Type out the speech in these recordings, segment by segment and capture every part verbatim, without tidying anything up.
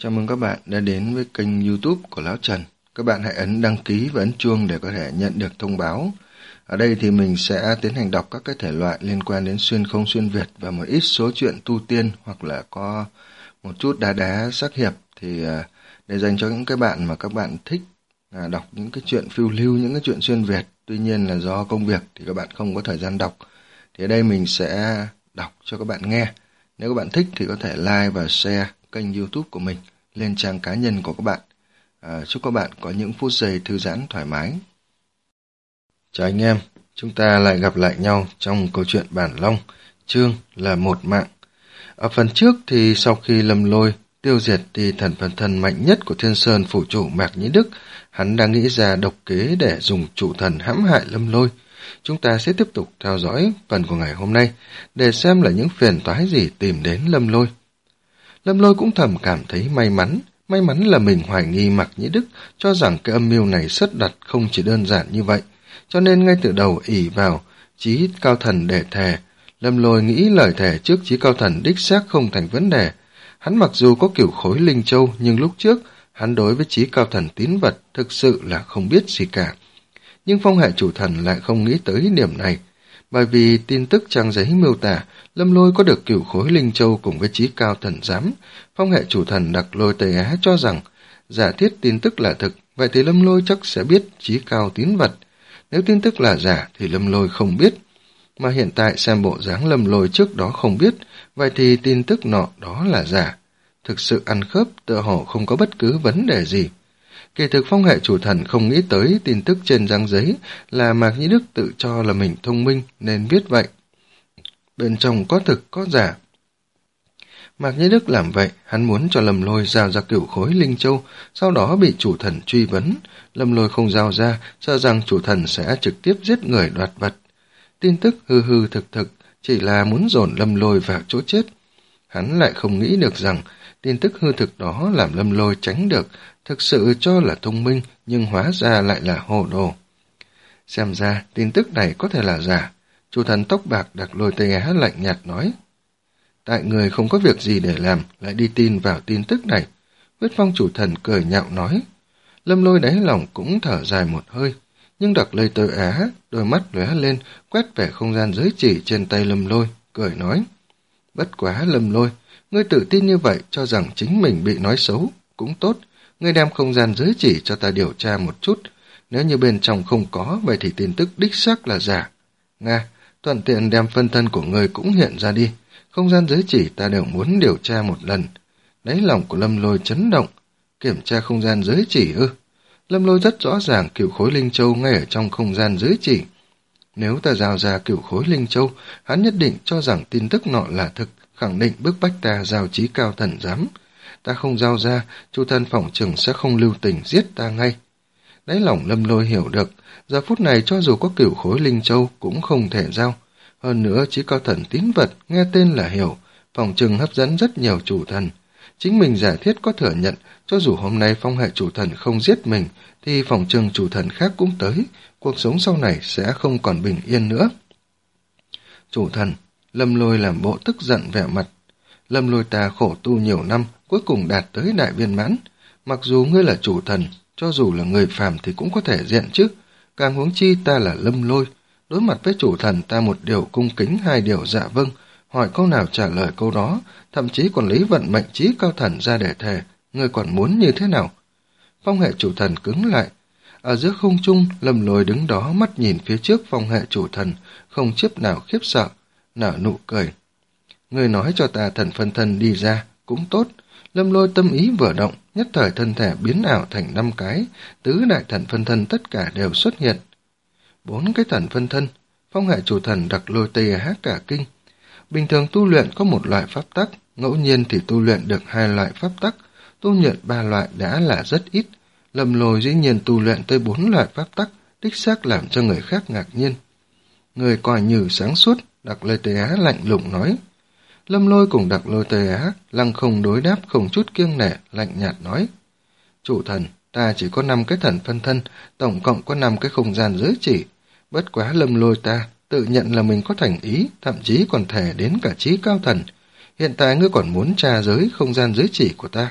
Chào mừng các bạn đã đến với kênh YouTube của Lão Trần. Các bạn hãy ấn đăng ký và ấn chuông để có thể nhận được thông báo. Ở đây thì mình sẽ tiến hành đọc các cái thể loại liên quan đến xuyên không xuyên Việt và một ít số chuyện tu tiên hoặc là có một chút đá đá sắc hiệp, thì để dành cho những cái bạn mà các bạn thích đọc những cái chuyện phiêu lưu, những cái chuyện xuyên Việt. Tuy nhiên là do công việc thì các bạn không có thời gian đọc. Thì ở đây mình sẽ đọc cho các bạn nghe. Nếu các bạn thích thì có thể like và share kênh YouTube của mình lên trang cá nhân của các bạn. À, chúc các bạn có những phút giây thư giãn thoải mái. Chào anh em, chúng ta lại gặp lại nhau trong câu chuyện Bản Long, chương là Một Mạng. Ở phần trước thì sau khi Lâm Lôi tiêu diệt thì thần phần thần mạnh nhất của Thiên Sơn phủ chủ Mạc Nhĩ Đức, hắn đang nghĩ ra độc kế để dùng chủ thần hãm hại Lâm Lôi. Chúng ta sẽ tiếp tục theo dõi phần của ngày hôm nay để xem là những phiền toái gì tìm đến Lâm Lôi. Lâm Lôi cũng thầm cảm thấy may mắn, may mắn là mình hoài nghi Mạc Nhĩ Đức, cho rằng cái âm mưu này sất đặt không chỉ đơn giản như vậy, cho nên ngay từ đầu ỷ vào chí cao thần để thề. Lâm Lôi nghĩ lời thề trước chí cao thần đích xác không thành vấn đề. Hắn mặc dù có cửu khối linh châu, nhưng lúc trước hắn đối với chí cao thần tín vật thực sự là không biết gì cả. Nhưng phong hệ chủ thần lại không nghĩ tới điểm này, bởi vì tin tức trang giấy miêu tả Lâm Lôi có được cửu khối linh châu cùng với chí cao thần giám. Phong hệ chủ thần Đặc Lôi Tây Á cho rằng giả thiết tin tức là thực, vậy thì Lâm Lôi chắc sẽ biết chí cao tín vật. Nếu tin tức là giả thì Lâm Lôi không biết, mà hiện tại xem bộ dáng Lâm Lôi trước đó không biết, vậy thì tin tức nọ đó là giả. Thực sự ăn khớp, tựa hồ không có bất cứ vấn đề gì. Kỳ thực phong hệ chủ thần không nghĩ tới tin tức trên trang giấy là Mạc Nhĩ Đức tự cho là mình thông minh nên biết vậy. Bên trong có thực có giả. Mạc Nhĩ Đức làm vậy, hắn muốn cho Lâm Lôi giao ra cửu khối linh châu, sau đó bị chủ thần truy vấn. Lâm Lôi không giao ra, sợ rằng chủ thần sẽ trực tiếp giết người đoạt vật. Tin tức hư hư thực thực, chỉ là muốn dồn Lâm Lôi vào chỗ chết. Hắn lại không nghĩ được rằng tin tức hư thực đó làm Lâm Lôi tránh được, thực sự cho là thông minh nhưng hóa ra lại là hồ đồ. Xem ra tin tức này có thể là giả. Chủ thần tóc bạc Đặc Lôi Tây Á lạnh nhạt nói. Tại người không có việc gì để làm, lại đi tin vào tin tức này. Huyết Phong chủ thần cười nhạo nói. Lâm Lôi đáy lòng cũng thở dài một hơi, nhưng Đặc Lôi Tây Á đôi mắt lóe lên, quét về không gian giới chỉ trên tay Lâm Lôi, cười nói. Bất quá Lâm Lôi, ngươi tự tin như vậy cho rằng chính mình bị nói xấu, cũng tốt. Ngươi đem không gian giới chỉ cho ta điều tra một chút. Nếu như bên trong không có, vậy thì tin tức đích xác là giả. Nga, thuận tiện đem phân thân của ngươi cũng hiện ra đi. Không gian giới chỉ ta đều muốn điều tra một lần. Đáy lòng của Lâm Lôi chấn động. Kiểm tra không gian giới chỉ ư? Lâm Lôi rất rõ ràng cửu khối linh châu ngay ở trong không gian giới chỉ. Nếu ta giao ra cửu khối linh châu, hắn nhất định cho rằng tin tức nọ là thực, khẳng định bức bách ta giao chí cao thần giám. Ta không giao ra, chủ thần phỏng chừng sẽ không lưu tình giết ta ngay. Đáy lòng Lâm Lôi hiểu được, giờ phút này cho dù có cửu khối linh châu cũng không thể giao. Hơn nữa chí cao thần tín vật nghe tên là hiểu, phỏng chừng hấp dẫn rất nhiều chủ thần. Chính mình giả thiết có thừa nhận, cho dù hôm nay phong hệ chủ thần không giết mình, thì phỏng chừng chủ thần khác cũng tới, cuộc sống sau này sẽ không còn bình yên nữa. Chủ thần, Lâm Lôi làm bộ tức giận vẻ mặt. Lâm Lôi ta khổ tu nhiều năm, cuối cùng đạt tới đại viên mãn. Mặc dù ngươi là chủ thần, cho dù là người phàm thì cũng có thể diện chứ. Càng huống chi ta là Lâm Lôi. Đối mặt với chủ thần ta một điều cung kính, hai điều dạ vâng. Hỏi câu nào trả lời câu đó, thậm chí còn lấy vận mệnh chí cao thần ra để thề. Ngươi còn muốn như thế nào? Phong hệ chủ thần cứng lại. Ở giữa không trung, Lâm Lôi đứng đó mắt nhìn phía trước phong hệ chủ thần, không chiếc nào khiếp sợ, nở nụ cười. Ngươi nói cho ta thần phân thân đi ra, cũng tốt. Lâm Lôi tâm ý vừa động, nhất thời thân thể biến ảo thành năm cái, tứ đại thần phân thân tất cả đều xuất hiện. Bốn cái thần phân thân, phong hệ chủ thần Đặc Lôi Tây Á cả kinh. Bình thường tu luyện có một loại pháp tắc, ngẫu nhiên thì tu luyện được hai loại pháp tắc, tu luyện ba loại đã là rất ít. Lâm Lôi dĩ nhiên tu luyện tới bốn loại pháp tắc, đích xác làm cho người khác ngạc nhiên. Người coi như sáng suốt, Đặc Lôi Tây Á lạnh lùng nói. Lâm Lôi cùng Đặc Lôi Tây Á lăng không đối đáp, không chút kiêng nể, lạnh nhạt nói. Chủ thần, ta chỉ có năm cái thần phân thân, tổng cộng có năm cái không gian giới chỉ. Bất quá Lâm Lôi ta tự nhận là mình có thành ý, thậm chí còn thể đến cả chí cao thần. Hiện tại ngươi còn muốn tra giới không gian giới chỉ của ta.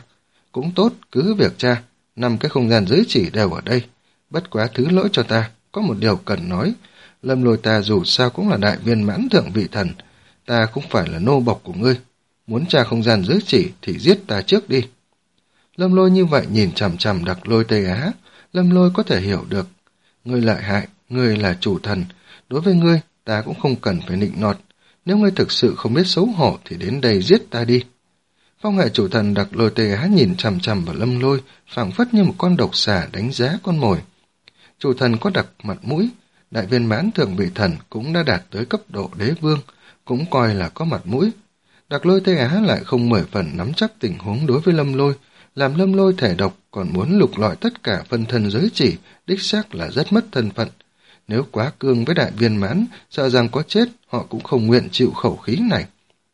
Cũng tốt, cứ việc tra, năm cái không gian giới chỉ đều ở đây. Bất quá thứ lỗi cho ta, có một điều cần nói. Lâm Lôi ta dù sao cũng là đại viên mãn thượng vị thần, ta cũng phải là nô bộc của ngươi. Muốn tra không gian giới chỉ thì giết ta trước đi. Lâm Lôi như vậy nhìn chằm chằm Đặc Lôi Tây Á, Lâm Lôi có thể hiểu được. Ngươi lợi hại, ngươi là chủ thần, đối với ngươi ta cũng không cần phải nịnh nọt. Nếu ngươi thực sự không biết xấu hổ thì đến đây giết ta đi. Phong hệ chủ thần Đặc Lôi Tây Á nhìn chằm chằm vào Lâm Lôi, phảng phất như một con độc xà đánh giá con mồi. Chủ thần có đặc mặt mũi, đại viên mãn thượng vị thần cũng đã đạt tới cấp độ đế vương, cũng coi là có mặt mũi. Đặc Lôi Tây Á lại không mười phần nắm chắc tình huống đối với Lâm Lôi, làm Lâm Lôi thể độc còn muốn lục lọi tất cả phân thân giới chỉ, đích xác là rất mất thân phận. Nếu quá cương với đại viên mãn, sợ rằng có chết họ cũng không nguyện chịu khẩu khí này.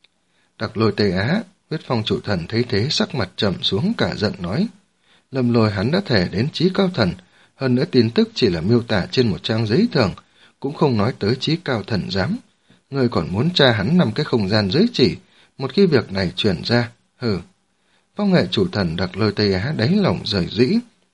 Đặc Lôi Tây Á, Huyết Phong chủ thần thấy thế sắc mặt trầm xuống cả giận nói: Lâm Lôi hắn đã thể đến chí cao thần, hơn nữa tin tức chỉ là miêu tả trên một trang giấy thường, cũng không nói tới chí cao thần giám. Ngươi còn muốn tra hắn nằm cái không gian giới chỉ, một khi việc này truyền ra, hừ. Phong hệ chủ thần Đặc Lôi Tây Á đáy lòng rời rĩ.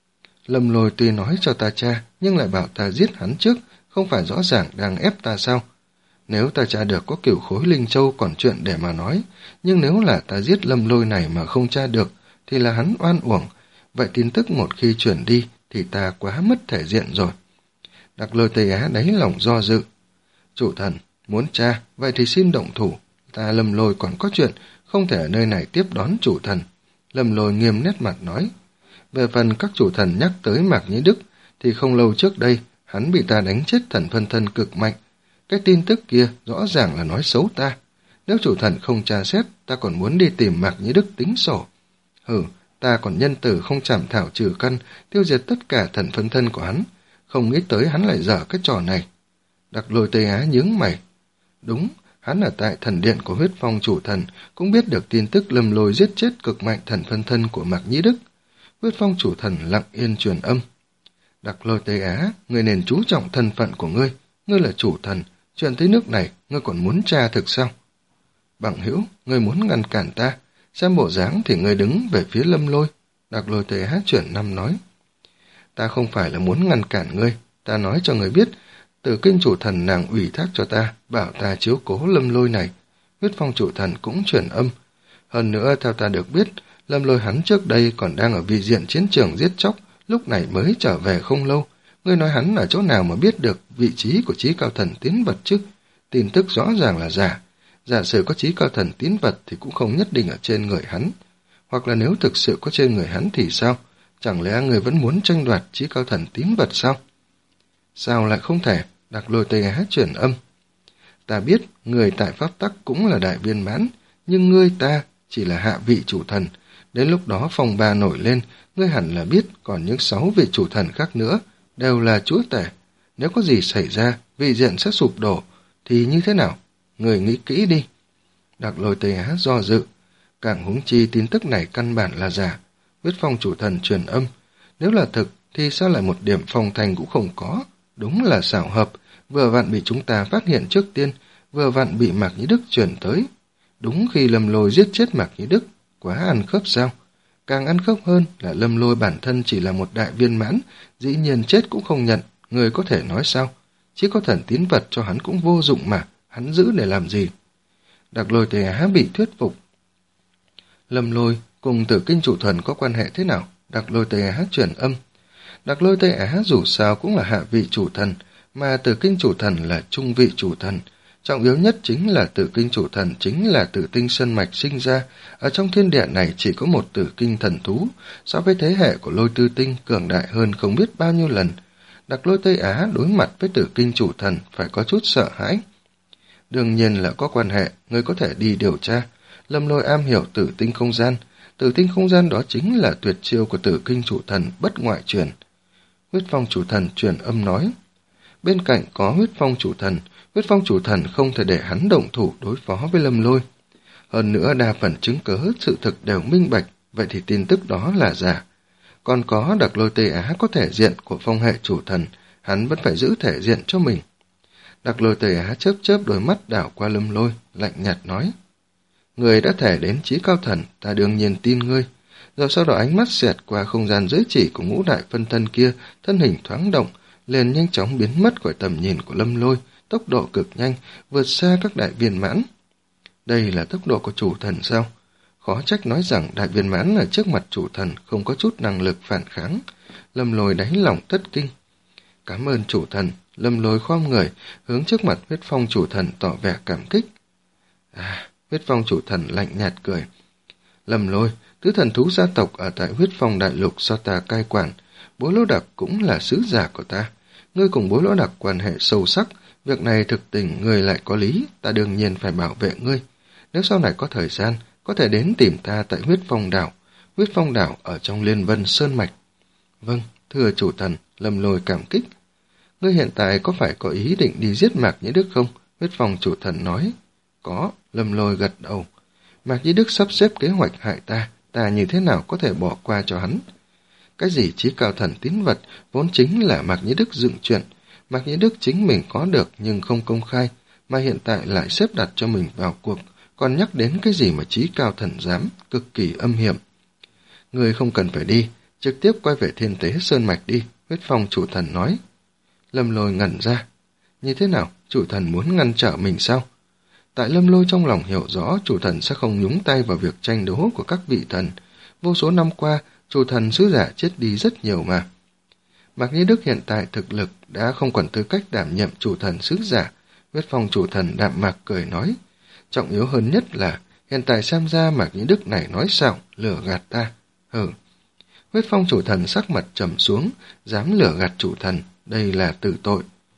Lâm Lôi tuy nói cho ta tra, nhưng lại bảo ta giết hắn trước, không phải rõ ràng đang ép ta sao? Nếu ta tra được có cửu khối linh châu còn chuyện để mà nói, nhưng nếu là ta giết Lâm Lôi này mà không tra được, thì là hắn oan uổng. Vậy tin tức một khi chuyển đi, thì ta quá mất thể diện rồi. Đặc Lôi Tây Á đáy lòng do dự. Chủ thần, muốn tra, vậy thì xin động thủ. Ta Lâm Lôi còn có chuyện, không thể ở nơi này tiếp đón chủ thần. Lâm Lôi nghiêm nét mặt nói. Về phần các chủ thần nhắc tới Mạc Nhĩ Đức, thì không lâu trước đây, hắn bị ta đánh chết thần phân thân cực mạnh. Cái tin tức kia rõ ràng là nói xấu ta. Nếu chủ thần không tra xét, ta còn muốn đi tìm Mạc Nhĩ Đức tính sổ. Hừ, ta còn nhân tử không chảm thảo trừ căn, tiêu diệt tất cả thần phân thân của hắn. Không nghĩ tới hắn lại dở cái trò này. Đặc Lôi Tây Á nhướng mày. Đúng, hắn ở tại thần điện của Huyết Phong chủ thần, cũng biết được tin tức Lâm Lôi giết chết cực mạnh thần phân thân của Mạc Nhĩ Đức. Huyết Phong chủ thần lặng yên truyền âm. Đặc Lôi Tây Á, ngươi nên chú trọng thân phận của ngươi. Ngươi là chủ thần, chuyện tới nước này, ngươi còn muốn tra thực sao? Bằng hữu, ngươi muốn ngăn cản ta, xem bộ dáng thì ngươi đứng về phía Lâm Lôi. Đặc Lôi Tây Á chuyển năm nói. Ta không phải là muốn ngăn cản ngươi, ta nói cho ngươi biết, Tử Kinh chủ thần nàng ủy thác cho ta, bảo ta chiếu cố Lâm Lôi này. Huyết Phong chủ thần cũng chuyển âm. Hơn nữa, theo ta được biết, Lâm Lôi hắn trước đây còn đang ở vị diện chiến trường giết chóc, lúc này mới trở về không lâu. Ngươi nói hắn ở chỗ nào mà biết được vị trí của chí cao thần tín vật chứ? Tin tức rõ ràng là giả. Giả sử có chí cao thần tín vật thì cũng không nhất định ở trên người hắn. Hoặc là nếu thực sự có trên người hắn thì sao? Chẳng lẽ người vẫn muốn tranh đoạt chí cao thần tín vật sao? Sao lại không thể? Đặc Lôi Tây Á chuyển âm. Ta biết người tại pháp tắc cũng là đại viên mãn, nhưng ngươi ta chỉ là hạ vị chủ thần. Đến lúc đó phong ba nổi lên, ngươi hẳn là biết còn những sáu vị chủ thần khác nữa đều là chúa tể. Nếu có gì xảy ra, vị diện sẽ sụp đổ, thì như thế nào? Người nghĩ kỹ đi. Đặc Lôi Tây Á do dự. Càng huống chi tin tức này căn bản là giả. Huyết Phong chủ thần truyền âm. Nếu là thực, thì sao lại một điểm phong thành cũng không có? Đúng là xảo hợp, vừa vặn bị chúng ta phát hiện trước tiên, vừa vặn bị Mạc Nhĩ Đức truyền tới. Đúng khi Lâm Lôi giết chết Mạc Nhĩ Đức, quá ăn khớp sao? Càng ăn khớp hơn là Lâm Lôi bản thân chỉ là một đại viên mãn, dĩ nhiên chết cũng không nhận, người có thể nói sao? Chỉ có thần tín vật cho hắn cũng vô dụng mà, hắn giữ để làm gì? Đặc Lôi Tây Á bị thuyết phục. Lâm Lôi cùng Tử Kinh chủ thần có quan hệ thế nào? Đặc Lôi Tây Á truyền âm. Đặc Lôi Tây Á dù sao cũng là hạ vị chủ thần, mà Tử Kinh chủ thần là trung vị chủ thần. Trọng yếu nhất chính là Tử Kinh chủ thần chính là Tử Tinh Sơn Mạch sinh ra. Ở trong thiên địa này chỉ có một Tử Kinh thần thú, so với thế hệ của Lôi Tư Tinh cường đại hơn không biết bao nhiêu lần. Đặc Lôi Tây Á đối mặt với Tử Kinh chủ thần phải có chút sợ hãi. Đương nhiên là có quan hệ, người có thể đi điều tra. Lâm Lôi am hiểu Tử Tinh không gian. Tử Tinh không gian đó chính là tuyệt chiêu của Tử Kinh chủ thần bất ngoại truyền. Huyết Phong chủ thần truyền âm nói. Bên cạnh có Huyết Phong chủ thần, Huyết Phong chủ thần không thể để hắn động thủ đối phó với Lâm Lôi. Hơn nữa đa phần chứng cớ sự thực đều minh bạch, vậy thì tin tức đó là giả. Còn có Đặc Lôi Tây Á có thể diện của phong hệ chủ thần, hắn vẫn phải giữ thể diện cho mình. Đặc Lôi Tây Á chớp chớp đôi mắt đảo qua Lâm Lôi, lạnh nhạt nói. Người đã thể đến chí cao thần, ta đương nhiên tin ngươi. rồi sau đó ánh mắt xẹt qua không gian giới chỉ của ngũ đại phân thân kia, thân hình thoáng động, liền nhanh chóng biến mất khỏi tầm nhìn của Lâm Lôi, tốc độ cực nhanh, vượt xa các đại viên mãn. Đây là tốc độ của chủ thần sao? Khó trách nói rằng đại viên mãn ở trước mặt chủ thần không có chút năng lực phản kháng. Lâm Lôi đáy lòng thất kinh. Cảm ơn chủ thần. Lâm Lôi khom người, hướng trước mặt huyết phong chủ thần tỏ vẻ cảm kích. À, huyết phong chủ thần lạnh nhạt cười. Lâm Lôi, tứ thần thú gia tộc ở tại huyết phong đại lục do ta cai quản. Bối Lỗ Đặc cũng là sứ giả của ta. Ngươi cùng Bối Lỗ Đặc quan hệ sâu sắc. Việc này thực tình ngươi lại có lý, ta đương nhiên phải bảo vệ ngươi. Nếu sau này có thời gian, có thể đến tìm ta tại huyết phong đảo. Huyết phong đảo ở trong Liên Vân Sơn Mạch. Vâng, thưa chủ thần, Lâm Lôi cảm kích. Ngươi hiện tại có phải có ý định đi giết Mạc Nhĩ Đức không? Huyết phong chủ thần nói. Có, Lâm Lôi gật đầu. Mạc Nhĩ Đức sắp xếp kế hoạch hại ta, ta như thế nào có thể bỏ qua cho hắn? Cái gì chí cao thần tín vật, vốn chính là Mạc Nhĩ Đức dựng chuyện. Mạc Nhĩ Đức chính mình có được nhưng không công khai, mà hiện tại lại xếp đặt cho mình vào cuộc, còn nhắc đến cái gì mà chí cao thần dám, cực kỳ âm hiểm. Người không cần phải đi, trực tiếp quay về Thiên Tế Sơn Mạch đi, huyết phong chủ thần nói. Lâm Lôi ngẩn ra. Như thế nào, chủ thần muốn ngăn trở mình sao? Tại Lâm Lôi trong lòng hiểu rõ chủ thần sẽ không nhúng tay vào việc tranh đấu của các vị thần. Vô số năm qua, chủ thần sứ giả chết đi rất nhiều mà. Mạc Nhĩ Đức hiện tại thực lực đã không còn tư cách đảm nhiệm chủ thần sứ giả. Huyết phong chủ thần đạm mạc cười nói. Trọng yếu hơn nhất là hiện tại xem ra Mạc Nhĩ Đức này nói xạo, lừa gạt ta. Hừ. Huyết phong chủ thần sắc mặt trầm xuống, dám lừa gạt chủ thần, đây là tử tội.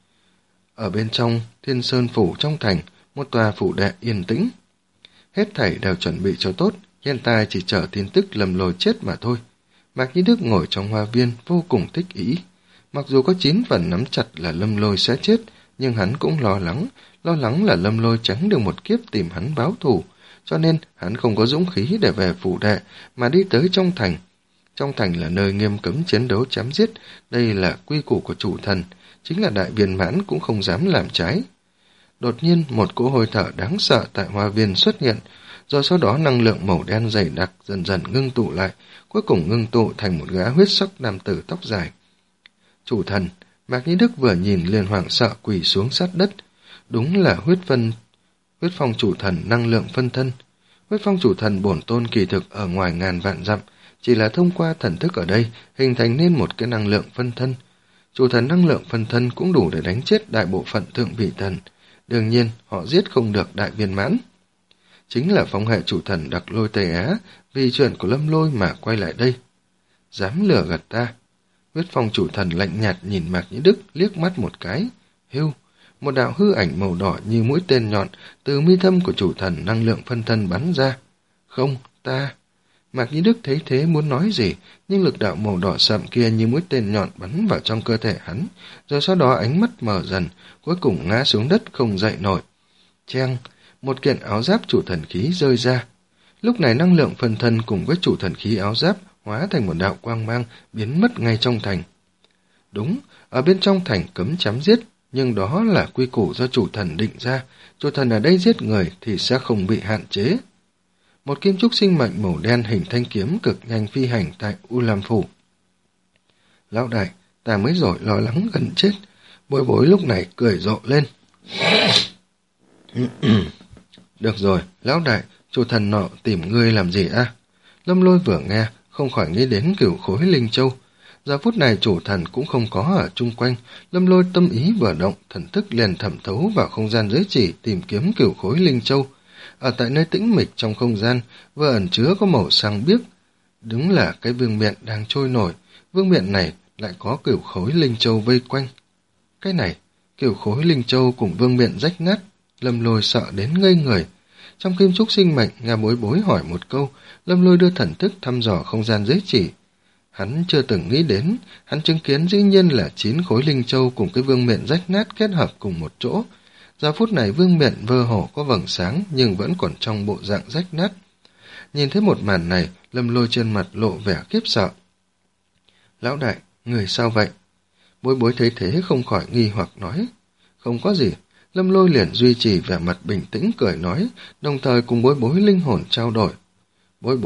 Ở bên trong Thiên Sơn phủ trong thành, một tòa phủ đệ yên tĩnh. Hết thảy đều chuẩn bị cho tốt, hiện tại chỉ chờ tin tức Lâm Lôi chết mà thôi. Mạc Nhĩ Đức ngồi trong hoa viên vô cùng thích ý. Mặc dù có chín phần nắm chặt là Lâm Lôi sẽ chết, nhưng hắn cũng lo lắng, lo lắng là Lâm Lôi tránh được một kiếp tìm hắn báo thù, cho nên hắn không có dũng khí để về phủ đệ, mà đi tới trong thành. Trong thành là nơi nghiêm cấm chiến đấu chém giết, đây là quy củ của chủ thần, chính là đại viên mãn cũng không dám làm trái. Đột nhiên một cỗ hơi thở đáng sợ tại hoa viên xuất hiện, rồi sau đó năng lượng màu đen dày đặc dần dần ngưng tụ lại, cuối cùng ngưng tụ thành một gã huyết sắc nam tử tóc dài. Chủ thần, Mạc Nhĩ Đức vừa nhìn liền hoảng sợ quỳ xuống sát đất. Đúng là huyết phân, huyết phong chủ thần năng lượng phân thân. Huyết phong chủ thần bổn tôn kỳ thực ở ngoài ngàn vạn dặm, chỉ là thông qua thần thức ở đây hình thành nên một cái năng lượng phân thân. Chủ thần năng lượng phân thân cũng đủ để đánh chết đại bộ phận thượng vị thần. Đương nhiên, họ giết không được đại viên mãn. Chính là phong hệ chủ thần Đặc Lôi Tây Á, vì chuyện của Lâm Lôi mà quay lại đây. Dám lừa gạt ta. Huyết phong chủ thần lạnh nhạt nhìn Mạc Nhĩ Đức liếc mắt một cái. Hưu, một đạo hư ảnh màu đỏ như mũi tên nhọn từ mi thâm của chủ thần năng lượng phân thân bắn ra. Không, ta... Mạc Nhĩ Đức thấy thế muốn nói gì, nhưng lực đạo màu đỏ sậm kia như mũi tên nhọn bắn vào trong cơ thể hắn, rồi sau đó ánh mắt mờ dần, cuối cùng ngã xuống đất không dậy nổi. Cheng, một kiện áo giáp chủ thần khí rơi ra. Lúc này năng lượng phân thân cùng với chủ thần khí áo giáp hóa thành một đạo quang mang biến mất ngay trong thành. Đúng, ở bên trong thành cấm chém giết, nhưng đó là quy củ do chủ thần định ra, chủ thần ở đây giết người thì sẽ không bị hạn chế. Một kim trúc sinh mệnh màu đen hình thanh kiếm cực nhanh phi hành tại U Lam Phủ. Lão đại, ta mới rồi lo lắng gần chết. Bối bối lúc này cười rộ lên. Được rồi, lão đại, chủ thần nọ tìm ngươi làm gì à? Lâm Lôi vừa nghe, không khỏi nghĩ đến cửu khối linh châu. Giờ phút này chủ thần cũng không có ở chung quanh. Lâm Lôi tâm ý vừa động, thần thức liền thẩm thấu vào không gian giới chỉ tìm kiếm cửu khối linh châu. Ở tại nơi tĩnh mịch trong không gian, vừa ẩn chứa có màu xanh biếc. Đúng là cái vương miện đang trôi nổi, vương miện này lại có cửu khối linh châu vây quanh. Cái này, cửu khối linh châu cùng vương miện rách nát, Lâm Lôi sợ đến ngây người. Trong kim trúc sinh mệnh, Nga Bối Bối hỏi một câu, Lâm Lôi đưa thần thức thăm dò không gian giới chỉ. Hắn chưa từng nghĩ đến, hắn chứng kiến dĩ nhiên là chín khối linh châu cùng cái vương miện rách nát kết hợp cùng một chỗ. Giờ phút này vương miện vơ hồ có vầng sáng nhưng vẫn còn trong bộ dạng rách nát. Nhìn thấy một màn này, Lâm Lôi trên mặt lộ vẻ khiếp sợ. Lão đại, người sao vậy? Bối Bối thấy thế không khỏi nghi hoặc nói. Không có gì. Lâm Lôi liền duy trì vẻ mặt bình tĩnh cười nói, đồng thời cùng Bối Bối linh hồn trao đổi. Bối Bối,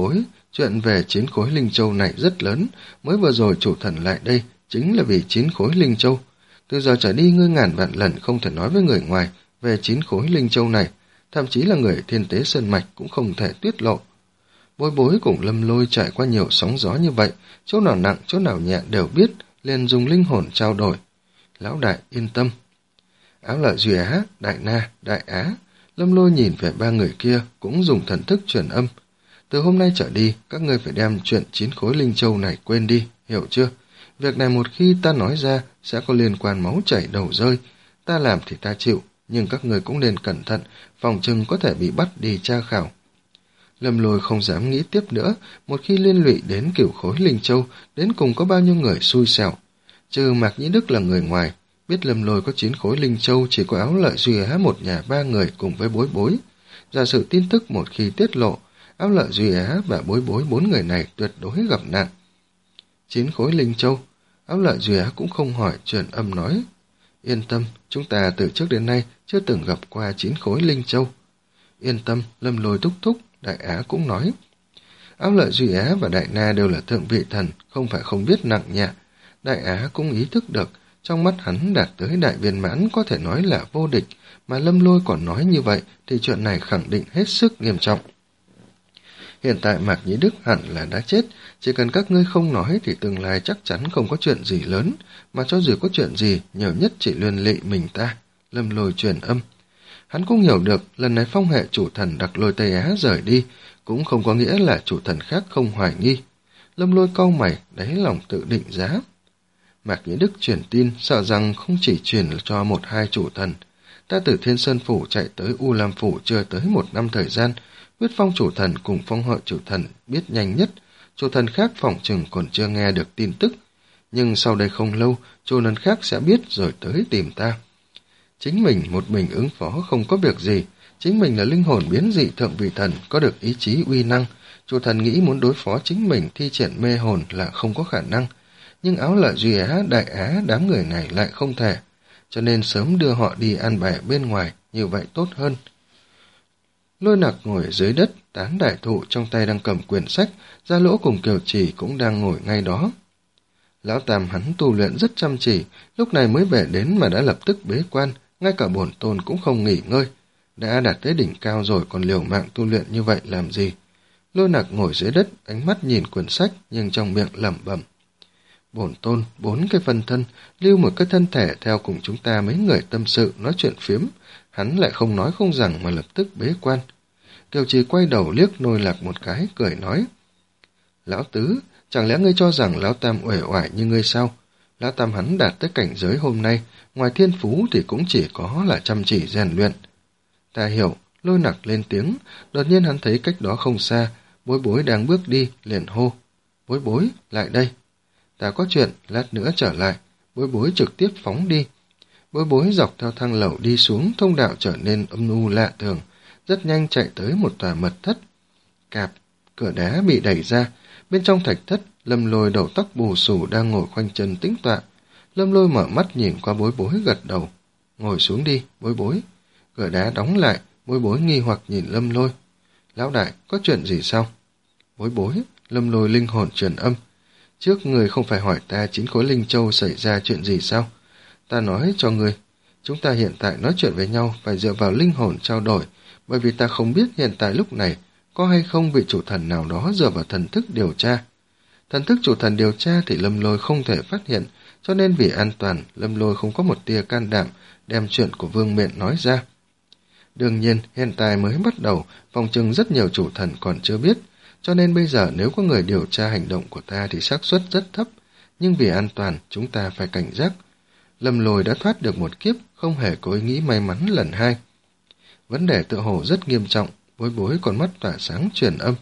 Chuyện về chín khối linh châu này rất lớn, mới vừa rồi chủ thần lại đây chính là vì chín khối linh châu. Từ giờ trở đi ngươi ngàn vạn lần không thể nói với người ngoài về chín khối linh châu này, thậm chí là người Thiên Tế Sơn Mạch cũng không thể tiết lộ. Bối Bối cùng Lâm Lôi trải qua nhiều sóng gió như vậy, chỗ nào nặng chỗ nào nhẹ đều biết, liền dùng linh hồn trao đổi. Lão đại yên tâm. Áo Lợi Duy Á, Đại Na, Đại Á, Lâm Lôi nhìn về ba người kia cũng dùng thần thức truyền âm. Từ hôm nay trở đi, các ngươi phải đem chuyện chín khối linh châu này quên đi, hiểu chưa? Việc này một khi ta nói ra sẽ có liên quan máu chảy đầu rơi. Ta làm thì ta chịu, nhưng các ngươi cũng nên cẩn thận, phòng chừng có thể bị bắt đi tra khảo. Lâm Lôi không dám nghĩ tiếp nữa, một khi liên lụy đến cửu khối linh châu, đến cùng có bao nhiêu người xui xẻo. Trừ Mạc Nhĩ Đức là người ngoài, biết Lâm Lôi có chín khối linh châu chỉ có Áo Lợi Duy Á một nhà ba người cùng với Bối Bối. Giả sử tin tức một khi tiết lộ, Áo Lợi Duy Á và Bối Bối bốn người này tuyệt đối gặp nạn. Chín khối linh châu, Áo Lợi Duy Á cũng không hỏi, truyền âm nói. Yên tâm, chúng ta từ trước đến nay chưa từng gặp qua chín khối linh châu. Yên tâm, Lâm Lôi thúc thúc, Đại Á cũng nói. Áo Lợi Duy Á và Đại Na đều là thượng vị thần, không phải không biết nặng nhẹ. Đại Á cũng ý thức được, trong mắt hắn đạt tới đại viên mãn có thể nói là vô địch, mà Lâm Lôi còn nói như vậy thì chuyện này khẳng định hết sức nghiêm trọng. Hiện tại Mạc Nhĩ Đức hẳn là đã chết, chỉ cần các ngươi không nói thì tương lai chắc chắn không có chuyện gì lớn, mà cho dù có chuyện gì, nhiều nhất chỉ liên lụy mình ta. Lâm Lôi truyền âm. Hắn cũng hiểu được, lần này phong hệ chủ thần Đặc Lôi Tây Á rời đi, cũng không có nghĩa là chủ thần khác không hoài nghi. Lâm Lôi cau mày, đáy lòng tự định giá. Mạc Nhĩ Đức truyền tin, sợ rằng không chỉ truyền cho một hai chủ thần. Ta từ Thiên Sơn Phủ chạy tới U Lam Phủ chưa tới một năm thời gian, Huyết Phong chủ thần cùng Phong Hội chủ thần biết nhanh nhất, chủ thần khác phỏng chừng còn chưa nghe được tin tức. Nhưng sau đây không lâu, chủ thần khác sẽ biết rồi tới tìm ta. Chính mình một mình ứng phó không có việc gì, chính mình là linh hồn biến dị thượng vị thần, có được ý chí uy năng. Chủ thần nghĩ muốn đối phó chính mình thi triển mê hồn là không có khả năng. Nhưng Áo Lợi Duy Á, Đại Á, đám người này lại không thể, cho nên sớm đưa họ đi ăn bài bên ngoài, như vậy tốt hơn. Lôi Nặc ngồi dưới đất, tán đại thụ trong tay đang cầm quyển sách, Gia Lỗ cùng Kiều Trì cũng đang ngồi ngay đó. Lão Tam hắn tu luyện rất chăm chỉ, lúc này mới về đến mà đã lập tức bế quan, ngay cả bổn tôn cũng không nghỉ ngơi. Đã đạt tới đỉnh cao rồi còn liều mạng tu luyện như vậy làm gì? Lôi Nặc ngồi dưới đất, ánh mắt nhìn quyển sách nhưng trong miệng lẩm bẩm. Bổn tôn, bốn cái phân thân, lưu một cái thân thể theo cùng chúng ta mấy người tâm sự nói chuyện phiếm, hắn lại không nói không rằng mà lập tức bế quan. Kiều Trì quay đầu liếc Lôi Lạc một cái, cười nói. Lão Tứ, chẳng lẽ ngươi cho rằng Lão Tam uể oải như ngươi sao? Lão Tam hắn đạt tới cảnh giới hôm nay, ngoài thiên phú thì cũng chỉ có là chăm chỉ rèn luyện. Ta hiểu, Lôi Nặc lên tiếng, đột nhiên hắn thấy cách đó không xa, Bối Bối đang bước đi, liền hô. Bối Bối, lại đây. Ta có chuyện, lát nữa trở lại. Bối Bối trực tiếp phóng đi. Bối Bối dọc theo thang lầu đi xuống, thông đạo trở nên âm u lạ thường, rất nhanh chạy tới một tòa mật thất. Cạp, cửa đá bị đẩy ra, bên trong thạch thất, Lâm Lôi đầu tóc bù xù đang ngồi khoanh chân tĩnh tọa. Lâm Lôi mở mắt nhìn qua Bối Bối gật đầu. Ngồi xuống đi, Bối Bối. Cửa đá đóng lại, Bối Bối nghi hoặc nhìn Lâm Lôi. Lão đại, có chuyện gì sao? Bối Bối, Lâm Lôi linh hồn truyền âm. Trước người không phải hỏi ta chín khối linh châu xảy ra chuyện gì sao? Ta nói cho người, chúng ta hiện tại nói chuyện với nhau phải dựa vào linh hồn trao đổi, bởi vì ta không biết hiện tại lúc này có hay không vị chủ thần nào đó dựa vào thần thức điều tra. Thần thức chủ thần điều tra thì Lâm Lôi không thể phát hiện, cho nên vì an toàn, Lâm Lôi không có một tia can đảm đem chuyện của Vương Miện nói ra. Đương nhiên, hiện tại mới bắt đầu, phòng chừng rất nhiều chủ thần còn chưa biết, cho nên bây giờ nếu có người điều tra hành động của ta thì xác suất rất thấp, nhưng vì an toàn, chúng ta phải cảnh giác. Lâm Lôi đã thoát được một kiếp, không hề có ý nghĩ may mắn lần hai. Vấn đề tự hồ rất nghiêm trọng, Bối Bối còn mắt tỏa sáng truyền âm.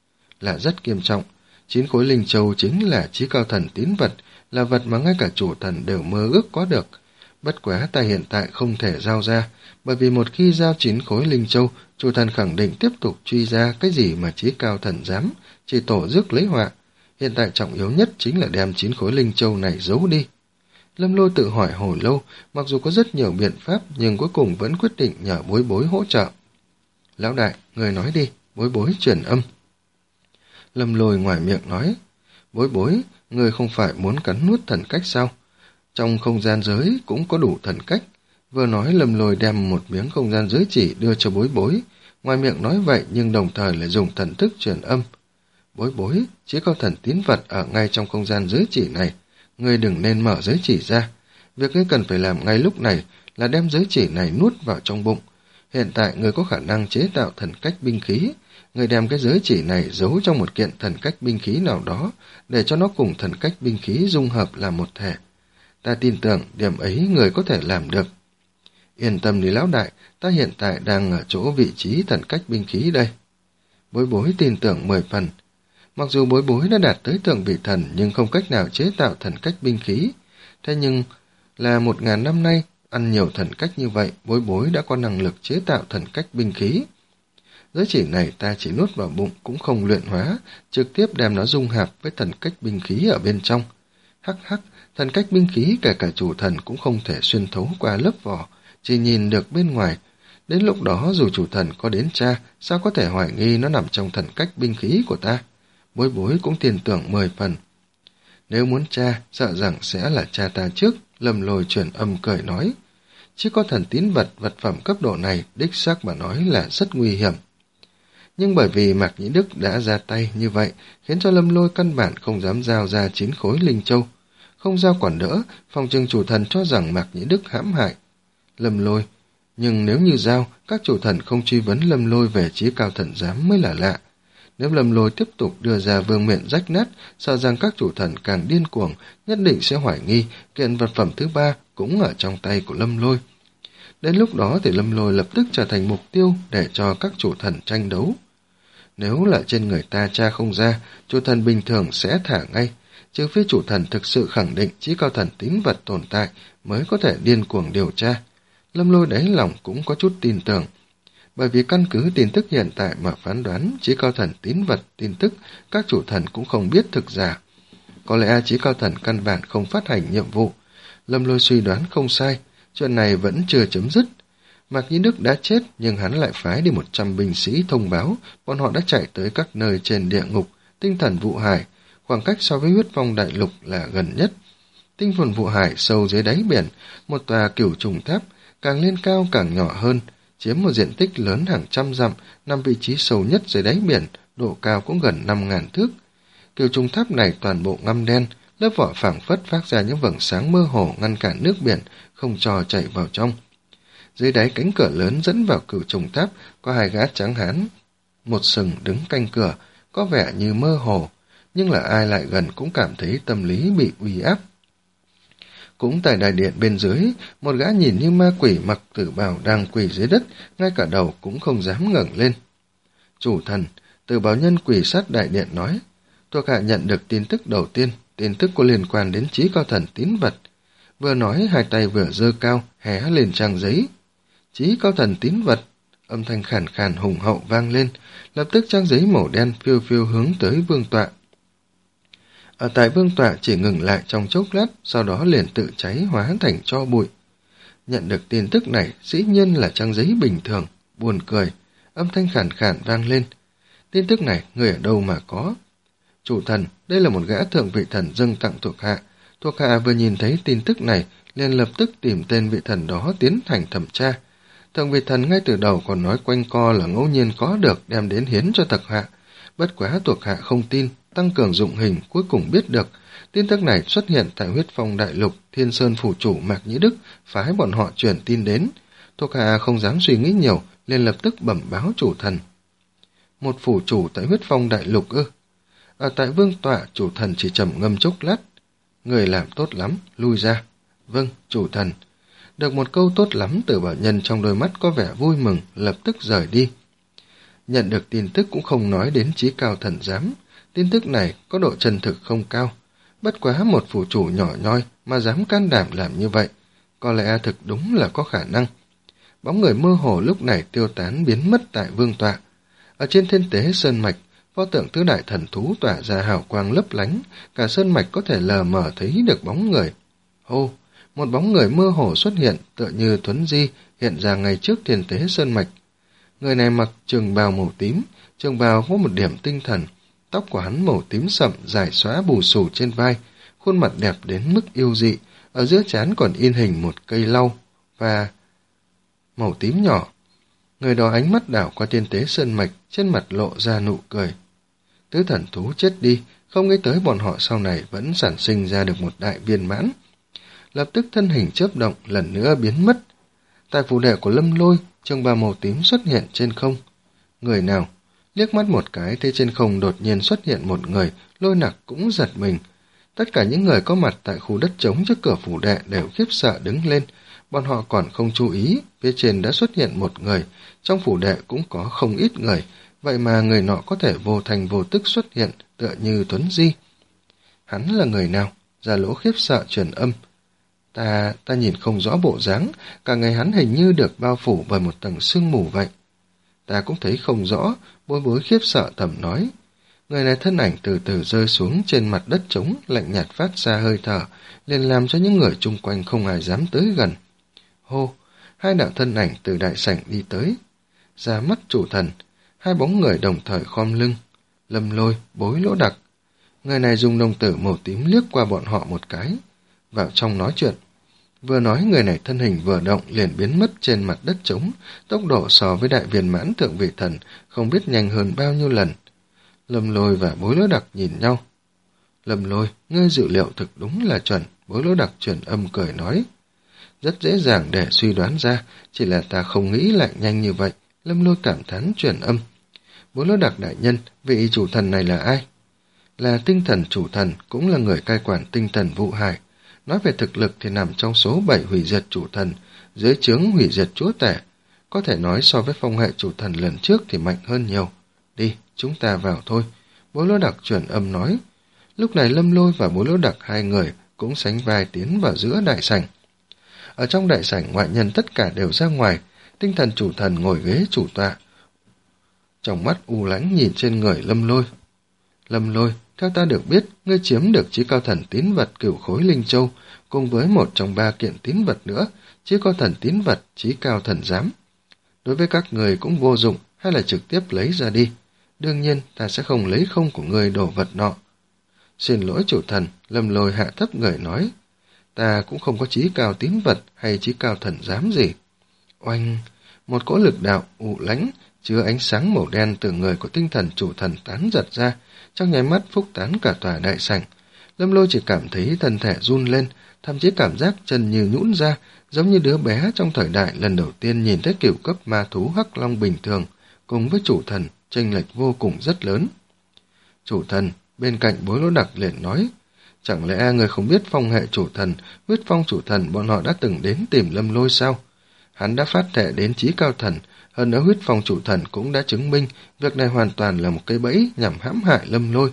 Là rất nghiêm trọng, chín khối linh châu chính là chí cao thần tín vật, là vật mà ngay cả chủ thần đều mơ ước có được. Bất quá ta hiện tại không thể giao ra, bởi vì một khi giao chín khối linh châu, chủ thần khẳng định tiếp tục truy ra cái gì mà chí cao thần dám, chỉ tổ rước lấy họa. Hiện tại trọng yếu nhất chính là đem chín khối linh châu này giấu đi. Lâm Lôi tự hỏi hồi lâu, mặc dù có rất nhiều biện pháp nhưng cuối cùng vẫn quyết định nhờ Bối Bối hỗ trợ. Lão đại, người nói đi, Bối Bối truyền âm. Lâm Lôi ngoài miệng nói, Bối Bối, người không phải muốn cắn nuốt thần cách sao? Trong không gian giới cũng có đủ thần cách. Vừa nói Lâm Lôi đem một miếng không gian giới chỉ đưa cho Bối Bối, ngoài miệng nói vậy nhưng đồng thời lại dùng thần thức truyền âm. Bối Bối, chỉ có thần tín vật ở ngay trong không gian giới chỉ này, ngươi đừng nên mở giới chỉ ra. Việc ngươi cần phải làm ngay lúc này là đem giới chỉ này nuốt vào trong bụng. Hiện tại ngươi có khả năng chế tạo thần cách binh khí, ngươi đem cái giới chỉ này giấu trong một kiện thần cách binh khí nào đó, để cho nó cùng thần cách binh khí dung hợp làm một thể. Ta tin tưởng điểm ấy người có thể làm được. Yên tâm đi lão đại, ta hiện tại đang ở chỗ vị trí thần cách binh khí đây. Bối Bối tin tưởng mười phần. Mặc dù Bối Bối đã đạt tới thượng vị thần nhưng không cách nào chế tạo thần cách binh khí. Thế nhưng là một ngàn năm nay, ăn nhiều thần cách như vậy, Bối Bối đã có năng lực chế tạo thần cách binh khí. Giới chỉ này ta chỉ nuốt vào bụng cũng không luyện hóa, trực tiếp đem nó dung hợp với thần cách binh khí ở bên trong. Hắc hắc, thần cách binh khí kể cả chủ thần cũng không thể xuyên thấu qua lớp vỏ, chỉ nhìn được bên ngoài. Đến lúc đó dù chủ thần có đến tra, sao có thể hoài nghi nó nằm trong thần cách binh khí của ta? Bối Bối cũng tin tưởng mười phần. Nếu muốn tra, sợ rằng sẽ là cha ta trước, Lâm Lôi truyền âm cười nói. Chỉ có thần tín vật, vật phẩm cấp độ này, đích xác mà nói là rất nguy hiểm. Nhưng bởi vì Mạc Nhĩ Đức đã ra tay như vậy, khiến cho Lâm Lôi căn bản không dám giao ra chín khối linh châu. Không giao quản đỡ, phòng trừng chủ thần cho rằng Mạc Nhĩ Đức hãm hại Lâm Lôi. Nhưng nếu như giao, các chủ thần không truy vấn Lâm Lôi về chí cao thần giám mới là lạ. Nếu Lâm Lôi tiếp tục đưa ra vương miện rách nát, sợ rằng các chủ thần càng điên cuồng, nhất định sẽ hoài nghi kiện vật phẩm thứ ba cũng ở trong tay của Lâm Lôi. Đến lúc đó thì Lâm Lôi lập tức trở thành mục tiêu để cho các chủ thần tranh đấu. Nếu là trên người ta tra không ra, chủ thần bình thường sẽ thả ngay, trừ phi chủ thần thực sự khẳng định chí cao thần tín vật tồn tại mới có thể điên cuồng điều tra. Lâm Lôi đáy lòng cũng có chút tin tưởng, bởi vì căn cứ tin tức hiện tại mà phán đoán chí cao thần tín vật tin tức các chủ thần cũng không biết thực giả. Có lẽ chí cao thần căn bản không phát hành nhiệm vụ. Lâm Lôi suy đoán không sai, chuyện này vẫn chưa chấm dứt. Mạc Nhĩ Đức đã chết nhưng hắn lại phái đi một trăm binh sĩ thông báo bọn họ đã chạy tới các nơi trên địa ngục, tinh thần vụ hải, khoảng cách so với huyết phong đại lục là gần nhất. Tinh thần vụ hải sâu dưới đáy biển, một tòa cửu trùng tháp, càng lên cao càng nhỏ hơn, chiếm một diện tích lớn hàng trăm dặm, nằm vị trí sâu nhất dưới đáy biển, độ cao cũng gần năm ngàn thước. Cửu trùng tháp này toàn bộ ngăm đen, lớp vỏ phảng phất phát ra những vầng sáng mơ hồ ngăn cản nước biển, không cho chảy vào trong. Dưới đáy cánh cửa lớn dẫn vào cửu trùng tháp có hai gã trắng hán, một sừng đứng canh cửa, có vẻ như mơ hồ, nhưng là ai lại gần cũng cảm thấy tâm lý bị uy áp. Cũng tại đại điện bên dưới, một gã nhìn như ma quỷ mặc tử bào đang quỳ dưới đất, ngay cả đầu cũng không dám ngẩng lên. Chủ thần, Tử bào nhân quỳ sát đại điện nói, thuộc hạ nhận được tin tức đầu tiên, tin tức có liên quan đến chí cao thần tín vật. Vừa nói hai tay vừa giơ cao, hé lên trang giấy. Chí cao thần tín vật, âm thanh khàn khàn hùng hậu vang lên, lập tức trang giấy màu đen phiêu phiêu hướng tới vương tọa. Ở tại vương tọa chỉ ngừng lại trong chốc lát, sau đó liền tự cháy hóa thành tro bụi. Nhận được tin tức này, dĩ nhiên là trang giấy bình thường, buồn cười, âm thanh khàn khàn vang lên. Tin tức này, người ở đâu mà có? Chủ thần, đây là một gã thượng vị thần dâng tặng thuộc hạ. Thuộc hạ vừa nhìn thấy tin tức này, liền lập tức tìm tên vị thần đó tiến hành thẩm tra. Thượng vị thần ngay từ đầu còn nói quanh co là ngẫu nhiên có được đem đến hiến cho thuộc hạ. Bất quá thuộc hạ không tin, tăng cường dụng hình, cuối cùng biết được. Tin tức này xuất hiện tại huyết phong đại lục, Thiên Sơn phủ chủ Mạc Nhĩ Đức, phái bọn họ truyền tin đến. Thuộc hạ không dám suy nghĩ nhiều, liền lập tức bẩm báo chủ thần. Một phủ chủ tại huyết phong đại lục ư? Ở tại vương tọa, chủ thần chỉ trầm ngâm chốc lát. Người làm tốt lắm, lui ra. Vâng, chủ thần. Được một câu tốt lắm từ bảo nhân trong đôi mắt có vẻ vui mừng, lập tức rời đi. Nhận được tin tức cũng không nói đến chí cao thần giám. Tin tức này có độ chân thực không cao. Bất quá một phủ chủ nhỏ nhoi mà dám can đảm làm như vậy. Có lẽ thực đúng là có khả năng. Bóng người mơ hồ lúc này tiêu tán biến mất tại vương tọa. Ở trên thiên tế sơn mạch, pho tượng tứ đại thần thú tỏa ra hào quang lấp lánh, cả sơn mạch có thể lờ mờ thấy được bóng người. Hô, một bóng người mơ hồ xuất hiện, tựa như thuấn di, hiện ra ngay trước thiên tế sơn mạch. Người này mặc trường bào màu tím, trường bào có một điểm tinh thần, Tóc của hắn màu tím sậm, dài xóa bù xù trên vai, khuôn mặt đẹp đến mức yêu dị, ở giữa trán còn in hình một cây lau và màu tím nhỏ. Người đó ánh mắt đảo qua tiên tế sơn mạch, trên mặt lộ ra nụ cười. Tứ thần thú chết đi, không nghĩ tới bọn họ sau này vẫn sản sinh ra được một đại viên mãn. Lập tức thân hình chớp động, lần nữa biến mất. Tại phủ đệ của Lâm Lôi, trường bào màu tím xuất hiện trên không. Người nào? Liếc mắt một cái thấy trên không đột nhiên xuất hiện một người, Lôi Nặc cũng giật mình. Tất cả những người có mặt tại khu đất trống trước cửa phủ đệ đều khiếp sợ đứng lên. Bọn họ còn không chú ý, phía trên đã xuất hiện một người, trong phủ đệ cũng có không ít người, vậy mà người nọ có thể vô thành vô tức xuất hiện, tựa như Tuấn Di. Hắn là người nào? Gia Lỗ khiếp sợ truyền âm. Ta, ta nhìn không rõ bộ dáng, cả ngày hắn hình như được bao phủ bởi một tầng sương mù vậy. Ta cũng thấy không rõ, Bối Bối khiếp sợ thầm nói. Người này thân ảnh từ từ rơi xuống trên mặt đất trống, lạnh nhạt phát ra hơi thở, liền làm cho những người chung quanh không ai dám tới gần. Hô, hai đạo thân ảnh từ đại sảnh đi tới. Ra mắt chủ thần, hai bóng người đồng thời khom lưng. Lâm Lôi, Bối Lỗ Đặc. Người này dùng đồng tử màu tím liếc qua bọn họ một cái, vào trong nói chuyện. Vừa nói người này thân hình vừa động liền biến mất trên mặt đất trống, tốc độ so với đại viên mãn thượng vị thần không biết nhanh hơn bao nhiêu lần. Lâm Lôi và Bối Lỗ Đặc nhìn nhau. Lâm Lôi, ngươi dự liệu thực đúng là chuẩn, Bối Lỗ Đặc truyền âm cười nói. Rất dễ dàng để suy đoán ra, chỉ là ta không nghĩ lại nhanh như vậy, Lâm Lôi cảm thán truyền âm. Bối Lỗ Đặc đại nhân, vị chủ thần này là ai? Là tinh thần chủ thần, cũng là người cai quản tinh thần vụ hải. Nói về thực lực thì nằm trong số bảy hủy diệt chủ thần, dưới trướng hủy diệt chúa tể. Có thể nói so với phong hệ chủ thần lần trước thì mạnh hơn nhiều. Đi, chúng ta vào thôi. Bối Lỗ Đặc truyền âm nói. Lúc này Lâm Lôi và Bối Lỗ Đặc hai người cũng sánh vai tiến vào giữa đại sảnh. Ở trong đại sảnh ngoại nhân tất cả đều ra ngoài, tinh thần chủ thần ngồi ghế chủ tọa. Trong mắt u lãnh nhìn trên người Lâm Lôi. Lâm Lôi, theo ta được biết, ngươi chiếm được chí cao thần tín vật cửu khối linh châu, cùng với một trong ba kiện tín vật nữa, chí cao thần tín vật, chí cao thần giám. Đối với các người cũng vô dụng, hay là trực tiếp lấy ra đi. Đương nhiên, ta sẽ không lấy không của ngươi đồ vật nọ. Xin lỗi chủ thần, Lâm Lôi hạ thấp người nói. Ta cũng không có chí cao tín vật hay chí cao thần giám gì. Oanh, một cỗ lực đạo u lãnh, chứa ánh sáng màu đen từ người của tinh thần chủ thần tán giật ra, trong nháy mắt phúc tán cả tòa đại sảnh. Lâm Lôi chỉ cảm thấy thân thể run lên, thậm chí cảm giác chân như nhũn ra, giống như đứa bé trong thời đại lần đầu tiên nhìn thấy cửu cấp ma thú hắc long bình thường, cùng với chủ thần, chênh lệch vô cùng rất lớn. Chủ thần, bên cạnh Bối Lỗ Đặc liền nói, chẳng lẽ người không biết phong hệ chủ thần, huyết phong chủ thần bọn họ đã từng đến tìm Lâm Lôi sao? Hắn đã phát thệ đến chí cao thần, hơn nữa huyết phong chủ thần cũng đã chứng minh việc này hoàn toàn là một cái bẫy nhằm hãm hại Lâm Lôi.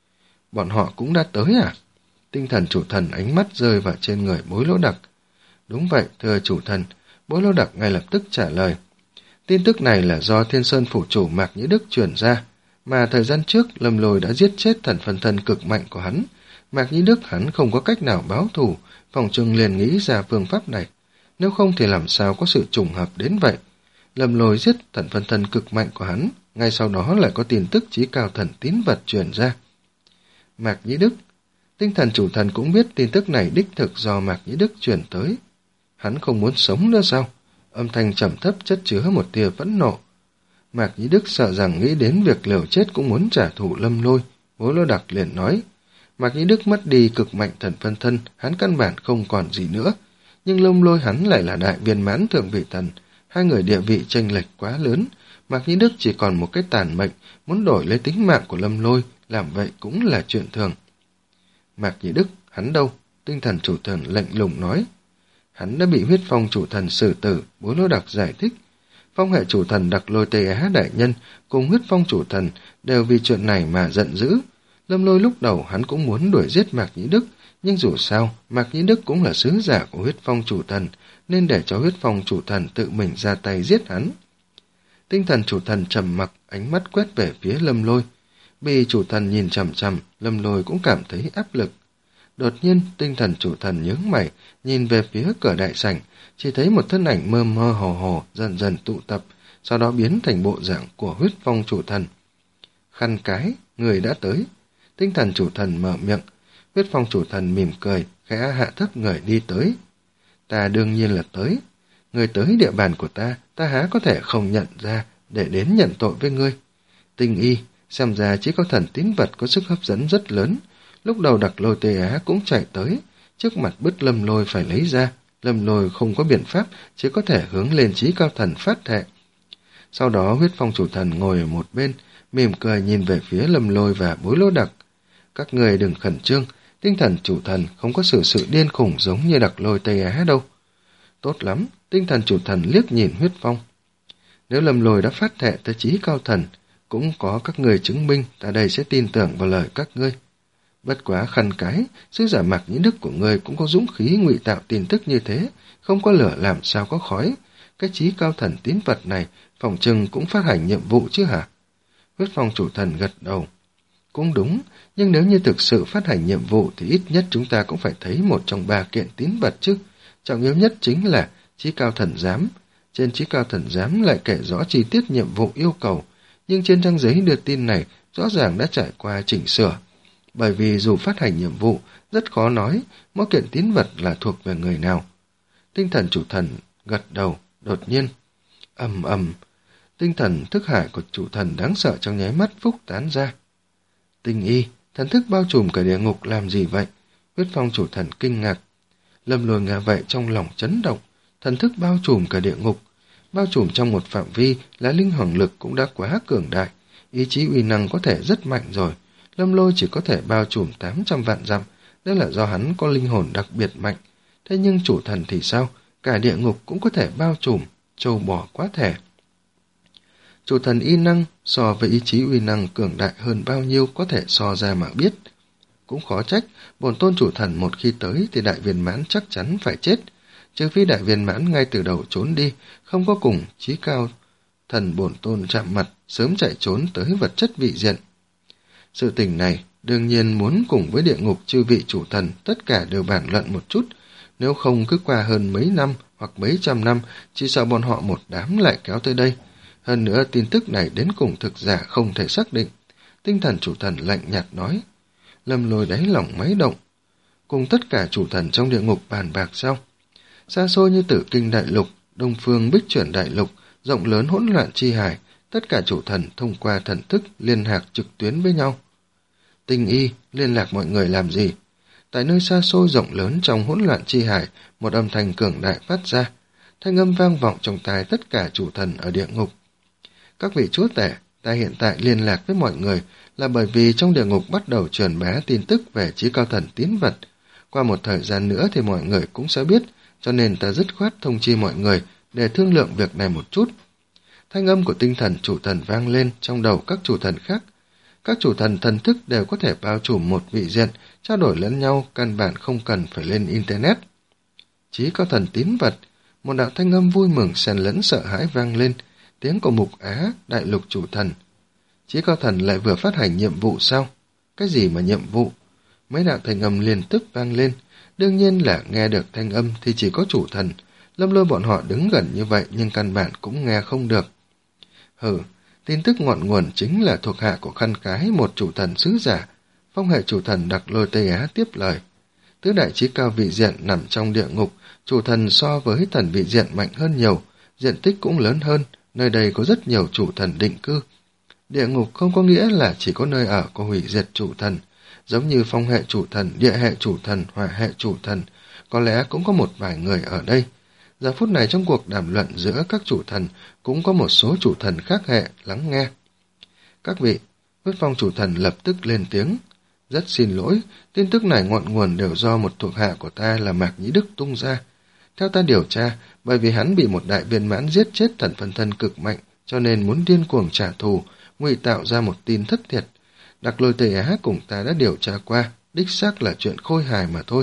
Bọn họ cũng đã tới à? Tinh thần chủ thần ánh mắt rơi vào trên người Bối Lỗ Đặc. Đúng vậy, thưa chủ thần, Bối Lỗ Đặc ngay lập tức trả lời. Tin tức này là do Thiên Sơn phủ chủ Mạc Nhĩ Đức truyền ra, mà thời gian trước Lâm Lôi đã giết chết thần phân thân cực mạnh của hắn. Mạc Nhĩ Đức hắn không có cách nào báo thù, phòng trừng liền nghĩ ra phương pháp này. Nếu không thì làm sao có sự trùng hợp đến vậy? Lâm Lôi giết thần phân thân cực mạnh của hắn, ngay sau đó lại có tin tức chí cao thần tín vật truyền ra. Mạc Nhĩ Đức, tinh thần chủ thần cũng biết tin tức này đích thực do Mạc Nhĩ Đức truyền tới. Hắn không muốn sống nữa sao? Âm thanh trầm thấp chất chứa một tia phẫn nộ. Mạc Nhĩ Đức sợ rằng nghĩ đến việc liều chết cũng muốn trả thù Lâm Lôi. Bối Lỗ Đặc liền nói, Mạc Nhĩ Đức mất đi cực mạnh thần phân thân, hắn căn bản không còn gì nữa. Nhưng Lâm Lôi hắn lại là đại viên mãn thượng vị thần, hai người địa vị chênh lệch quá lớn. Mạc Nhĩ Đức chỉ còn một cái tàn mệnh, muốn đổi lấy tính mạng của Lâm Lôi, làm vậy cũng là chuyện thường. Mạc Nhĩ Đức, hắn đâu? Tinh thần chủ thần lạnh lùng nói. Hắn đã bị huyết phong chủ thần xử tử, Bối Lỗ Đặc giải thích. Phong hệ chủ thần Đặc Lôi Tây Á đại nhân cùng huyết phong chủ thần đều vì chuyện này mà giận dữ. Lâm Lôi lúc đầu hắn cũng muốn đuổi giết Mạc Nhĩ Đức, nhưng dù sao, Mạc Nhĩ Đức cũng là sứ giả của huyết phong chủ thần, nên để cho huyết phong chủ thần tự mình ra tay giết hắn. Tinh thần chủ thần trầm mặc, ánh mắt quét về phía Lâm Lôi. Bị chủ thần nhìn chằm chằm, Lâm Lôi cũng cảm thấy áp lực. Đột nhiên, tinh thần chủ thần nhướng mày, nhìn về phía cửa đại sảnh, chỉ thấy một thân ảnh mơ mơ hồ hồ dần dần tụ tập, sau đó biến thành bộ dạng của huyết phong chủ thần. Khăn cái, người đã tới. Tinh thần chủ thần mở miệng, huyết phong chủ thần mỉm cười, khẽ hạ thấp người đi tới. Ta đương nhiên là tới. Người tới địa bàn của ta, ta há có thể không nhận ra để đến nhận tội với ngươi. Tinh y, xem ra chỉ có thần tín vật có sức hấp dẫn rất lớn. Lúc đầu Đặc Lôi Tây Á cũng chạy tới, trước mặt bứt Lâm Lôi phải lấy ra. Lâm Lôi không có biện pháp, chỉ có thể hướng lên chí cao thần phát thệ. Sau đó huyết phong chủ thần ngồi ở một bên, mỉm cười nhìn về phía Lâm Lôi và Bối Lỗ Đặc. Các người đừng khẩn trương, tinh thần chủ thần không có sự sự điên khủng giống như Đặc Lôi Tây Á đâu. Tốt lắm, tinh thần chủ thần liếc nhìn huyết phong. Nếu Lâm Lôi đã phát thệ tới chí cao thần, cũng có các người chứng minh, ta đây sẽ tin tưởng vào lời các ngươi. Bất quá khăn cái, sứ giả Mạc Nhĩ Đức của ngươi cũng có dũng khí ngụy tạo tin tức như thế, không có lửa làm sao có khói. Cái chí cao thần tín vật này, phòng trừng cũng phát hành nhiệm vụ chứ hả? Huyết phong chủ thần gật đầu. Cũng đúng, nhưng nếu như thực sự phát hành nhiệm vụ thì ít nhất chúng ta cũng phải thấy một trong ba kiện tín vật chứ. Trọng yếu nhất chính là chí cao thần giám. Trên chí cao thần giám lại kể rõ chi tiết nhiệm vụ yêu cầu, nhưng trên trang giấy đưa tin này rõ ràng đã trải qua chỉnh sửa. Bởi vì dù phát hành nhiệm vụ, rất khó nói mỗi kiện tín vật là thuộc về người nào. Tinh thần chủ thần gật đầu, đột nhiên. Ầm ầm, tinh thần thức hải của chủ thần đáng sợ trong nháy mắt phúc tán ra. Tinh y, thần thức bao trùm cả địa ngục làm gì vậy? Huyết phong chủ thần kinh ngạc. Lâm Lôi nghe vậy trong lòng chấn động, thần thức bao trùm cả địa ngục. Bao trùm trong một phạm vi là linh hồn lực cũng đã quá cường đại, ý chí uy năng có thể rất mạnh rồi. Lâm Lôi chỉ có thể bao trùm tám trăm vạn dặm, đó là do hắn có linh hồn đặc biệt mạnh. Thế nhưng chủ thần thì sao? Cả địa ngục cũng có thể bao trùm, trâu bò quá thể. Chủ thần y năng so với ý chí uy năng cường đại hơn bao nhiêu có thể so ra mà biết. Cũng khó trách, bổn tôn chủ thần một khi tới thì đại viên mãn chắc chắn phải chết. Trừ phi đại viên mãn ngay từ đầu trốn đi, không có cùng chí cao thần bổn tôn chạm mặt, sớm chạy trốn tới vật chất vị diện. Sự tình này đương nhiên muốn cùng với địa ngục chư vị chủ thần tất cả đều bàn luận một chút, nếu không cứ qua hơn mấy năm hoặc mấy trăm năm, chỉ sợ bọn họ một đám lại kéo tới đây. Hơn nữa tin tức này đến cùng thực giả không thể xác định. Tinh thần chủ thần lạnh nhạt nói. Lâm Lôi đáy lòng máy động. Cùng tất cả chủ thần trong địa ngục bàn bạc sao? Xa xôi như Tử Kinh Đại Lục, Đông Phương Bích Chuyển Đại Lục, rộng lớn hỗn loạn chi hải, tất cả chủ thần thông qua thần thức liên lạc trực tuyến với nhau. Tinh y, liên lạc mọi người làm gì? Tại nơi xa xôi rộng lớn trong hỗn loạn chi hải, một âm thanh cường đại phát ra. Thanh âm vang vọng trong tai tất cả chủ thần ở địa ngục. Các vị chúa tể, ta hiện tại liên lạc với mọi người là bởi vì trong địa ngục bắt đầu truyền bá tin tức về chí cao thần tín vật. Qua một thời gian nữa thì mọi người cũng sẽ biết, cho nên ta dứt khoát thông chi mọi người để thương lượng việc này một chút. Thanh âm của tinh thần chủ thần vang lên trong đầu các chủ thần khác. Các chủ thần thần thức đều có thể bao trùm một vị diện, trao đổi lẫn nhau, căn bản không cần phải lên Internet. Chí cao thần tín vật, một đạo thanh âm vui mừng xen lẫn sợ hãi vang lên, tiếng của Mục Á, đại lục chủ thần. Chí cao thần lại vừa phát hành nhiệm vụ sao? Cái gì mà nhiệm vụ? Mấy đạo thanh âm liên tức vang lên, đương nhiên là nghe được thanh âm thì chỉ có chủ thần. Lâm Lôi bọn họ đứng gần như vậy nhưng căn bản cũng nghe không được. Hừ, tin tức ngọn nguồn chính là thuộc hạ của khăn cái một chủ thần sứ giả. Phong hệ chủ thần Đặc Lôi Tây Á tiếp lời. Tứ đại chí cao vị diện nằm trong địa ngục, chủ thần so với thần vị diện mạnh hơn nhiều, diện tích cũng lớn hơn, nơi đây có rất nhiều chủ thần định cư. Địa ngục không có nghĩa là chỉ có nơi ở của hủy diệt chủ thần, giống như phong hệ chủ thần, địa hệ chủ thần, hỏa hệ chủ thần, có lẽ cũng có một vài người ở đây. Giờ phút này trong cuộc đàm luận giữa các chủ thần cũng có một số chủ thần khác hệ lắng nghe. Các vị, huyết phong chủ thần lập tức lên tiếng. Rất xin lỗi, tin tức này ngọn nguồn đều do một thuộc hạ của ta là Mạc Nhĩ Đức tung ra. Theo ta điều tra, bởi vì hắn bị một đại viên mãn giết chết thần phân thân cực mạnh, cho nên muốn điên cuồng trả thù, ngụy tạo ra một tin thất thiệt. Đặc Lôi Tây Á cùng ta đã điều tra qua, đích xác là chuyện khôi hài mà thôi.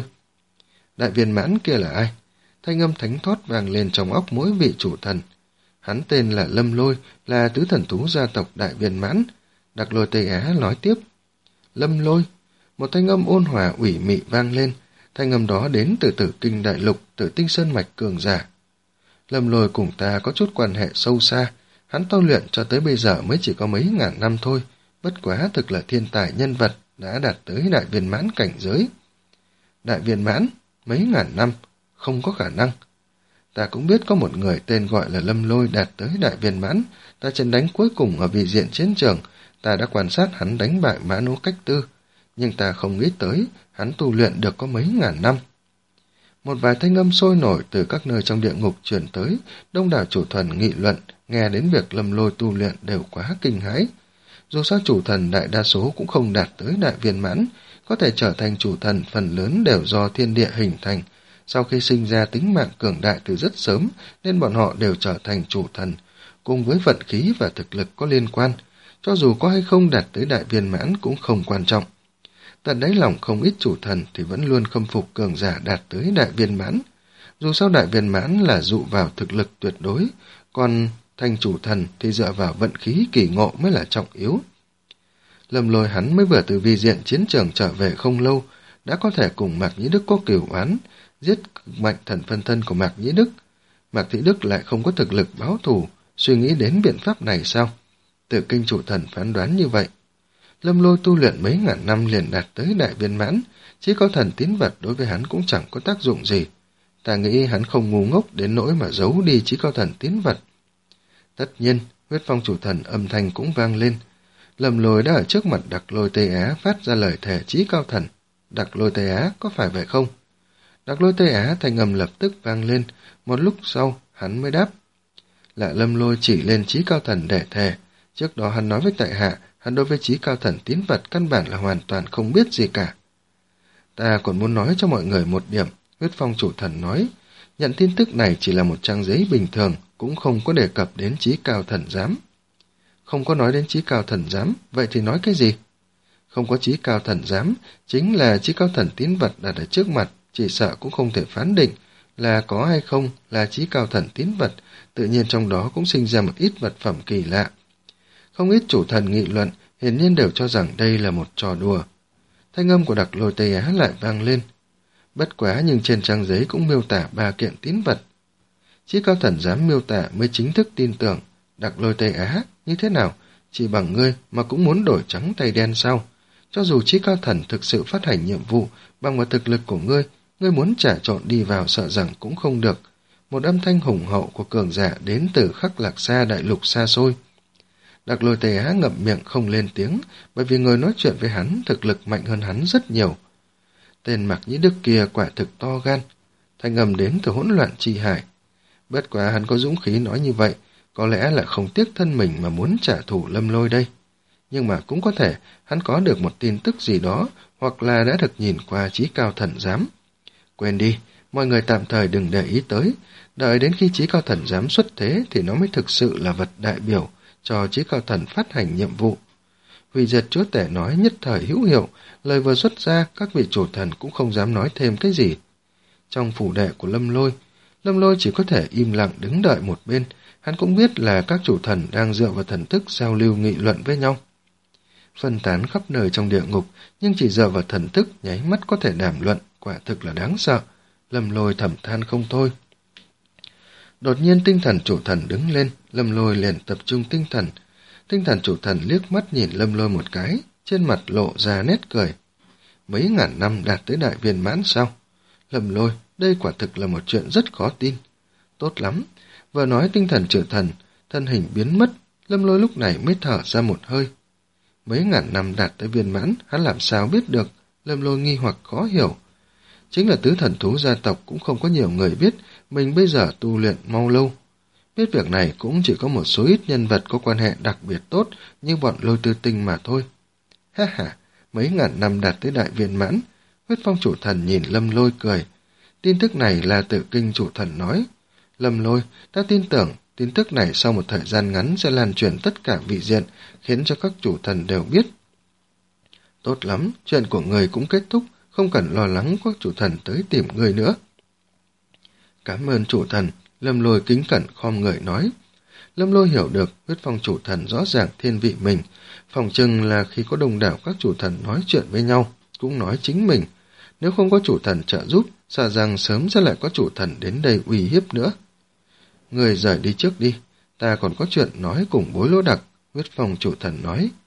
Đại viên mãn kia là ai? Thanh âm thánh thót vang lên trong óc mỗi vị chủ thần. Hắn tên là Lâm Lôi, là tứ thần thú gia tộc đại viên mãn. Đặc Lôi Tây Á nói tiếp. Lâm Lôi, một thanh âm ôn hòa ủy mị vang lên. Thanh âm đó đến từ Tử Kinh Đại Lục, Tử Tinh Sơn Mạch cường giả. Lâm Lôi cùng ta có chút quan hệ sâu xa, hắn tu luyện cho tới bây giờ mới chỉ có mấy ngàn năm thôi, bất quá thực là thiên tài nhân vật, đã đạt tới đại viên mãn cảnh giới. Đại viên mãn? Mấy ngàn năm? Không có khả năng. Ta cũng biết có một người tên gọi là Lâm Lôi đạt tới đại viên mãn, ta trận đánh cuối cùng ở vị diện chiến trường, ta đã quan sát hắn đánh bại Mã Nỗ Cách Tư, nhưng ta không nghĩ tới hắn tu luyện được có mấy ngàn năm. Một vài thanh âm sôi nổi từ các nơi trong địa ngục truyền tới, đông đảo chủ thần nghị luận, nghe đến việc Lâm Lôi tu luyện đều quá kinh hãi. Dù sao chủ thần đại đa số cũng không đạt tới đại viên mãn, có thể trở thành chủ thần phần lớn đều do thiên địa hình thành. Sau khi sinh ra tính mạng cường đại từ rất sớm, nên bọn họ đều trở thành chủ thần, cùng với vận khí và thực lực có liên quan. Cho dù có hay không đạt tới đại viên mãn cũng không quan trọng. Tận đáy lòng không ít chủ thần thì vẫn luôn khâm phục cường giả đạt tới đại viên mãn. Dù sao đại viên mãn là dụ vào thực lực tuyệt đối, còn thành chủ thần thì dựa vào vận khí kỳ ngộ mới là trọng yếu. Lâm Lôi hắn mới vừa từ vi diện chiến trường trở về không lâu, đã có thể cùng Mạc Nhĩ Đức có cửu oán, giết mạnh thần phân thân của Mạc Nhĩ Đức. Mạc Thị Đức lại không có thực lực báo thù, suy nghĩ đến biện pháp này sao? Tự kinh chủ thần phán đoán như vậy. Lâm Lôi tu luyện mấy ngàn năm liền đạt tới đại viên mãn, chỉ có thần tín vật đối với hắn cũng chẳng có tác dụng gì. Ta nghĩ hắn không ngu ngốc đến nỗi mà giấu đi chí cao thần tín vật. Tất nhiên, huyết phong chủ thần âm thanh cũng vang lên. Lâm Lôi đã ở trước mặt Đặc Lôi Tây Á phát ra lời thề chí cao thần. Đặc Lôi Tây Á, có phải vậy không? Đặc Lôi Tây Á thanh âm lập tức vang lên, một lúc sau hắn mới đáp. Là Lâm Lôi chỉ lên chí cao thần để thề. Trước đó hắn nói với tại hạ, hắn đối với chí cao thần tín vật căn bản là hoàn toàn không biết gì cả. Ta còn muốn nói cho mọi người một điểm, huyết phong chủ thần nói, nhận tin tức này chỉ là một trang giấy bình thường, cũng không có đề cập đến chí cao thần giám. Không có nói đến chí cao thần giám, vậy thì nói cái gì? Không có chí cao thần giám, chính là chí cao thần tín vật đặt ở trước mặt, chỉ sợ cũng không thể phán định là có hay không là chí cao thần tín vật, tự nhiên trong đó cũng sinh ra một ít vật phẩm kỳ lạ. Không ít chủ thần nghị luận, hiển nhiên đều cho rằng đây là một trò đùa. Thanh âm của Đặc Lôi Tây Á lại vang lên. Bất quá nhưng trên trang giấy cũng miêu tả ba kiện tín vật. Chí cao thần dám miêu tả mới chính thức tin tưởng. Đặc Lôi Tây Á, như thế nào? Chỉ bằng ngươi mà cũng muốn đổi trắng tay đen sao? Cho dù chí cao thần thực sự phát hành nhiệm vụ bằng vào thực lực của ngươi, ngươi muốn trả trộn đi vào sợ rằng cũng không được. Một âm thanh hùng hậu của cường giả đến từ Khắc Lạc Sa đại lục xa xôi. Đặc Lôi Tây Á ngậm miệng không lên tiếng, bởi vì người nói chuyện với hắn thực lực mạnh hơn hắn rất nhiều. Tên Mạc Nhĩ Đức kia quả thực to gan, thanh âm đến từ hỗn loạn chi hải. Bất quá hắn có dũng khí nói như vậy, có lẽ là không tiếc thân mình mà muốn trả thù Lâm Lôi đây. Nhưng mà cũng có thể hắn có được một tin tức gì đó, hoặc là đã được nhìn qua chí cao thần giám. Quên đi, mọi người tạm thời đừng để ý tới, đợi đến khi chí cao thần giám xuất thế thì nó mới thực sự là vật đại biểu cho chí cao thần phát hành nhiệm vụ. Hủy Diệt Chúa Tể nói nhất thời hữu hiệu, lời vừa xuất ra các vị chủ thần cũng không dám nói thêm cái gì. Trong phủ đệ của Lâm Lôi, Lâm Lôi chỉ có thể im lặng đứng đợi một bên, hắn cũng biết là các chủ thần đang dựa vào thần thức giao lưu nghị luận với nhau. Phân tán khắp nơi trong địa ngục, nhưng chỉ dựa vào thần thức nháy mắt có thể đàm luận, quả thực là đáng sợ. Lâm Lôi thầm than không thôi. Đột nhiên tinh thần chủ thần đứng lên, Lâm Lôi liền tập trung tinh thần. Tinh thần chủ thần liếc mắt nhìn Lâm Lôi một cái, trên mặt lộ ra nét cười. Mấy ngàn năm đạt tới đại viên mãn sao? Lâm Lôi, đây quả thực là một chuyện rất khó tin. Tốt lắm, vừa nói tinh thần chủ thần, thân hình biến mất, Lâm Lôi lúc này mới thở ra một hơi. Mấy ngàn năm đạt tới viên mãn, hắn làm sao biết được? Lâm Lôi nghi hoặc khó hiểu. Chính là tứ thần thú gia tộc cũng không có nhiều người biết mình bây giờ tu luyện mau lâu. Biết việc này cũng chỉ có một số ít nhân vật có quan hệ đặc biệt tốt như bọn Lôi Tư Tinh mà thôi. Ha ha, mấy ngàn năm đạt tới đại viên mãn, huyết phong chủ thần nhìn Lâm Lôi cười. Tin tức này là tự kinh chủ thần nói. Lâm Lôi, ta tin tưởng tin tức này sau một thời gian ngắn sẽ lan truyền tất cả vị diện, khiến cho các chủ thần đều biết. Tốt lắm, chuyện của người cũng kết thúc, không cần lo lắng các chủ thần tới tìm người nữa. Cảm ơn chủ thần, Lâm Lôi kính cẩn khom người nói. Lâm Lôi hiểu được huyết phong chủ thần rõ ràng thiên vị mình, phòng chừng là khi có đông đảo các chủ thần nói chuyện với nhau, cũng nói chính mình. Nếu không có chủ thần trợ giúp, sợ rằng sớm sẽ lại có chủ thần đến đây uy hiếp nữa. Người rời đi trước đi, ta còn có chuyện nói cùng Bối Lỗ Đặc, huyết phong chủ thần nói.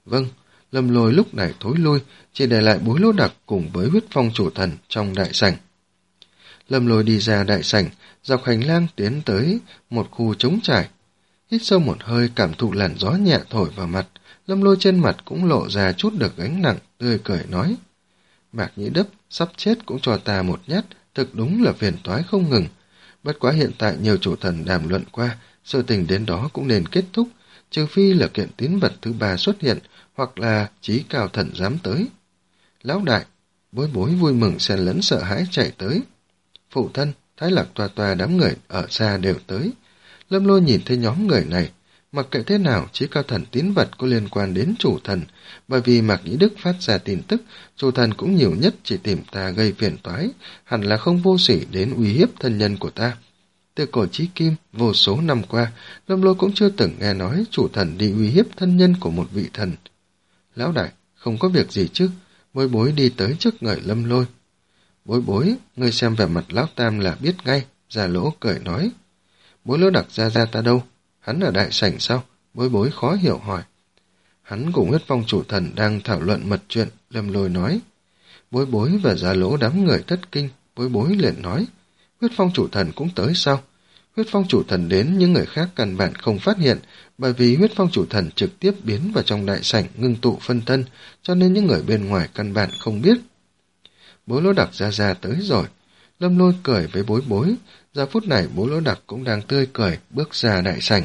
Vâng, Lâm Lôi lúc này thối lui, chỉ để lại Bối Lỗ Đặc cùng với Huyết Phong chủ thần trong đại sảnh. Lâm Lôi đi ra đại sảnh, dọc hành lang tiến tới một khu trống trải. Hít sâu một hơi, cảm thụ làn gió nhẹ thổi vào mặt, Lâm Lôi trên mặt cũng lộ ra chút được gánh nặng, tươi cười nói: Mạc Nhĩ Đấp sắp chết cũng cho ta một nhát, thực đúng là phiền toái không ngừng. Bất quá hiện tại nhiều chủ thần đàm luận qua, sự tình đến đó cũng nên kết thúc, trừ phi là kiện tín vật thứ ba xuất hiện, hoặc là chí cao thần dám tới. Lão đại, Bối Bối vui mừng xen lẫn sợ hãi chạy tới. Phụ thân, Thái Lạc Toa Toa đám người ở xa đều tới. Lâm Lôi nhìn thấy nhóm người này, mặc kệ thế nào, chí cao thần tín vật có liên quan đến chủ thần, bởi vì Mạc Nhĩ Đức phát ra tin tức, chủ thần cũng nhiều nhất chỉ tìm ta gây phiền toái, hẳn là không vô sỉ đến uy hiếp thân nhân của ta. Từ cổ chí kim, vô số năm qua, Lâm Lôi cũng chưa từng nghe nói chủ thần đi uy hiếp thân nhân của một vị thần. Lão đại, không có việc gì chứ? Bối Bối đi tới trước người Lâm Lôi. Bối Bối, ngươi xem vẻ mặt Lão Tam là biết ngay, Già Lỗ cười nói. Bối Lỗ Đặc ra ra ta đâu? Hắn ở đại sảnh sao? Bối Bối khó hiểu hỏi. Hắn cùng Huyết Phong chủ thần đang thảo luận mật chuyện, Lâm Lôi nói. Bối Bối và Già Lỗ đám người thất kinh, Bối Bối liền nói. Huyết Phong chủ thần cũng tới sao? Huyết Phong chủ thần đến, những người khác căn bản không phát hiện, bởi vì Huyết Phong chủ thần trực tiếp biến vào trong đại sảnh ngưng tụ phân thân, cho nên những người bên ngoài căn bản không biết. Bối Lỗ Đặc ra ra tới rồi. Lâm Lôi cười với Bối Bối, giờ phút này Bối Lỗ Đặc cũng đang tươi cười bước ra đại sảnh.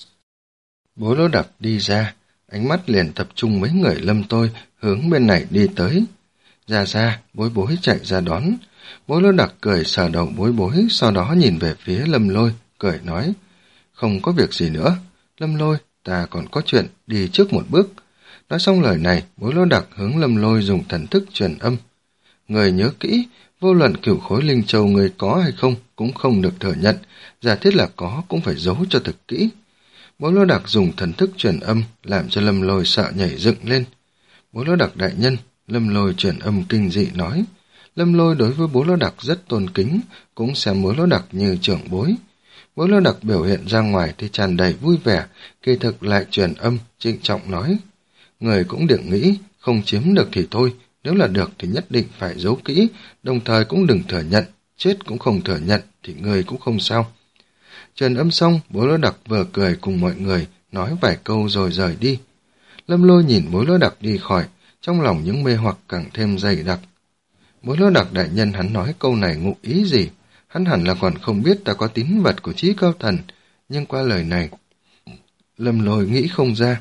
Bối Lỗ Đặc đi ra, ánh mắt liền tập trung mấy người Lâm tôi hướng bên này đi tới. Ra ra, Bối Bối chạy ra đón. Bối Lỗ Đặc cười sờ đầu Bối Bối, sau đó nhìn về phía Lâm Lôi, cười nói. Không có việc gì nữa. Lâm Lôi, ta còn có chuyện, đi trước một bước. Nói xong lời này, Bối Lỗ Đặc hướng Lâm Lôi dùng thần thức truyền âm. Người nhớ kỹ, vô luận cửu khối linh châu người có hay không cũng không được thừa nhận, giả thiết là có cũng phải giấu cho thật kỹ. Bối Lỗ Đặc dùng thần thức truyền âm, làm cho Lâm Lôi sợ nhảy dựng lên. Bối Lỗ Đặc đại nhân, Lâm Lôi truyền âm kinh dị nói. Lâm Lôi đối với Bối Lỗ Đặc rất tôn kính, cũng xem Bối Lỗ Đặc như trưởng bối. Bối Lỗ Đặc biểu hiện ra ngoài thì tràn đầy vui vẻ, kỳ thực lại truyền âm, trịnh trọng nói. Người cũng đừng nghĩ, không chiếm được thì thôi, nếu là được thì nhất định phải giấu kỹ, đồng thời cũng đừng thừa nhận, chết cũng không thừa nhận thì người cũng không sao. Truyền âm xong, Bối Lỗ Đặc vừa cười cùng mọi người, nói vài câu rồi rời đi. Lâm Lôi nhìn Bối Lỗ Đặc đi khỏi, trong lòng những mê hoặc càng thêm dày đặc. Bối Lỗ Đặc đại nhân hắn nói câu này ngụ ý gì? Hắn hẳn là còn không biết ta có tín vật của chí cao thần, nhưng qua lời này, Lâm Lôi nghĩ không ra.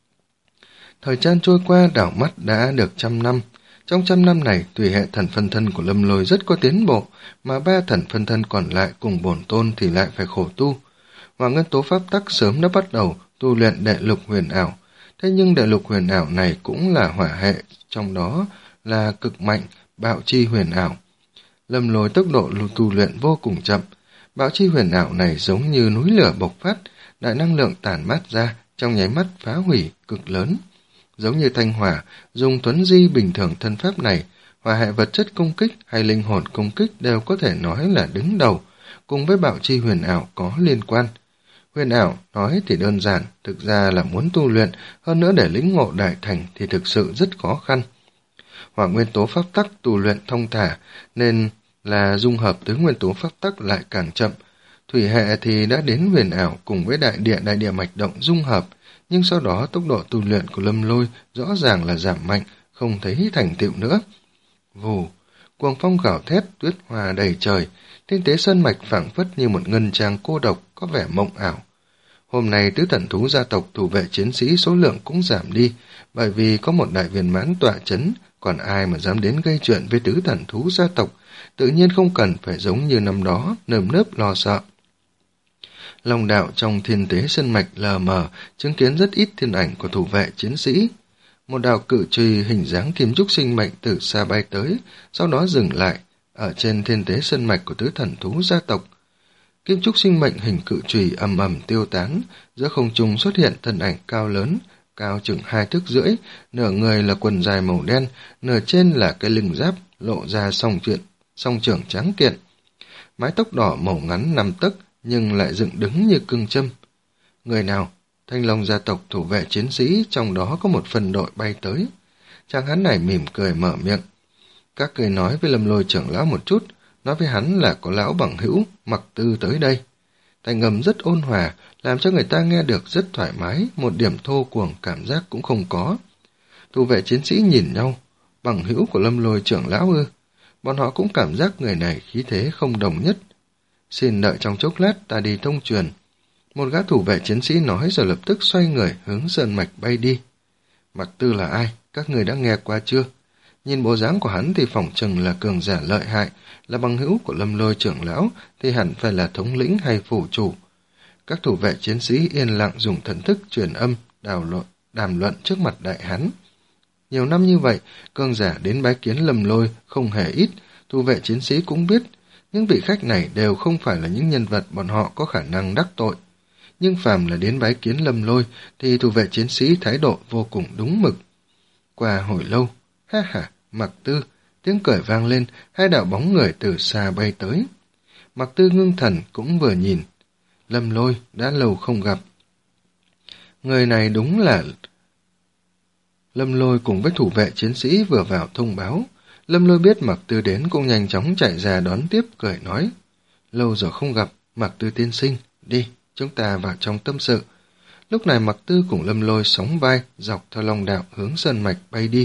Thời gian trôi qua, đảo mắt đã được trăm năm. Trong trăm năm này, tùy hệ thần phân thân của Lâm Lôi rất có tiến bộ, mà ba thần phân thân còn lại cùng bổn tôn thì lại phải khổ tu. Hoàng Ngân Tố Pháp Tắc sớm đã bắt đầu tu luyện đệ lục huyền ảo, thế nhưng đệ lục huyền ảo này cũng là hỏa hệ, trong đó là cực mạnh, bạo chi huyền ảo. Lâm Lôi tốc độ tu luyện vô cùng chậm, bạo chi huyền ảo này giống như núi lửa bộc phát, đại năng lượng tản mát ra, trong nháy mắt phá hủy cực lớn. Giống như thanh hỏa, dùng tuấn di bình thường thân pháp này, hỏa hệ vật chất công kích hay linh hồn công kích đều có thể nói là đứng đầu, cùng với bạo chi huyền ảo có liên quan. Huyền ảo, nói thì đơn giản, thực ra là muốn tu luyện, hơn nữa để lĩnh ngộ đại thành thì thực sự rất khó khăn. Hỏa nguyên tố pháp tắc tu luyện thông thả, nên là dung hợp tứ nguyên tố pháp tắc lại càng chậm. Thủy hệ thì đã đến huyền ảo cùng với đại địa đại địa mạch động dung hợp, nhưng sau đó tốc độ tu luyện của Lâm Lôi rõ ràng là giảm mạnh, không thấy thành tựu nữa. Vù, cuồng phong gào thét, tuyết hoa đầy trời, tinh tế sơn mạch phảng phất như một ngân trang cô độc, có vẻ mộng ảo. Hôm nay tứ thần thú gia tộc thủ vệ chiến sĩ số lượng cũng giảm đi, bởi vì có một đại viên mãn tọa chấn, còn ai mà dám đến gây chuyện với tứ thần thú gia tộc, tự nhiên không cần phải giống như năm đó, nơm nớp lo sợ. Long đạo trong thiên tế sơn mạch lờ mờ, chứng kiến rất ít thiên ảnh của thủ vệ chiến sĩ. Một đạo cự chùy hình dáng kim trúc sinh mệnh từ xa bay tới, sau đó dừng lại, ở trên thiên tế sơn mạch của tứ thần thú gia tộc. Kim trúc sinh mệnh hình cự chùy ầm ầm tiêu tán, giữa không trung xuất hiện thân ảnh cao lớn, cao chừng hai thước rưỡi, nửa người là quần dài màu đen, nửa trên là cái lưng giáp, lộ ra song chuyện, song trưởng trắng kiện. Mái tóc đỏ màu ngắn năm tấc, nhưng lại dựng đứng như cương châm. Người nào? Thanh Long gia tộc thủ vệ chiến sĩ, trong đó có một phân đội bay tới. Chàng hắn này mỉm cười mở miệng. Các người nói với Lâm Lôi trưởng lão một chút, nói với hắn là có lão bằng hữu, Mặc Tư tới đây. Thanh âm rất ôn hòa, làm cho người ta nghe được rất thoải mái, một điểm thô cuồng cảm giác cũng không có. Thủ vệ chiến sĩ nhìn nhau, bằng hữu của Lâm Lôi trưởng lão ư? Bọn họ cũng cảm giác người này khí thế không đồng nhất. Xin đợi trong chốc lát ta đi thông truyền. Một gã thủ vệ chiến sĩ nói rồi lập tức xoay người hướng sơn mạch bay đi. Mặc Tư là ai? Các người đã nghe qua chưa? Nhìn bộ dáng của hắn thì phỏng chừng là cường giả lợi hại, là bằng hữu của Lâm Lôi trưởng lão thì hẳn phải là thống lĩnh hay phủ chủ. Các thủ vệ chiến sĩ yên lặng dùng thần thức truyền âm, đào luận, đàm luận trước mặt đại hắn. Nhiều năm như vậy, cường giả đến bái kiến Lâm Lôi không hề ít, thủ vệ chiến sĩ cũng biết, những vị khách này đều không phải là những nhân vật bọn họ có khả năng đắc tội. Nhưng phàm là đến bái kiến Lâm Lôi thì thủ vệ chiến sĩ thái độ vô cùng đúng mực. Qua hồi lâu, ha ha, Mặc Tư, tiếng cười vang lên, hai đạo bóng người từ xa bay tới. Mặc Tư ngưng thần cũng vừa nhìn. Lâm Lôi đã lâu không gặp. Người này đúng là... Lâm Lôi cùng với thủ vệ chiến sĩ vừa vào thông báo. Lâm Lôi biết Mặc Tư đến cũng nhanh chóng chạy ra đón tiếp, cười nói. Lâu rồi không gặp, Mặc Tư tiên sinh, đi, chúng ta vào trong tâm sự. Lúc này Mặc Tư cùng Lâm Lôi sóng vai, dọc theo Long Đạo hướng sơn mạch bay đi.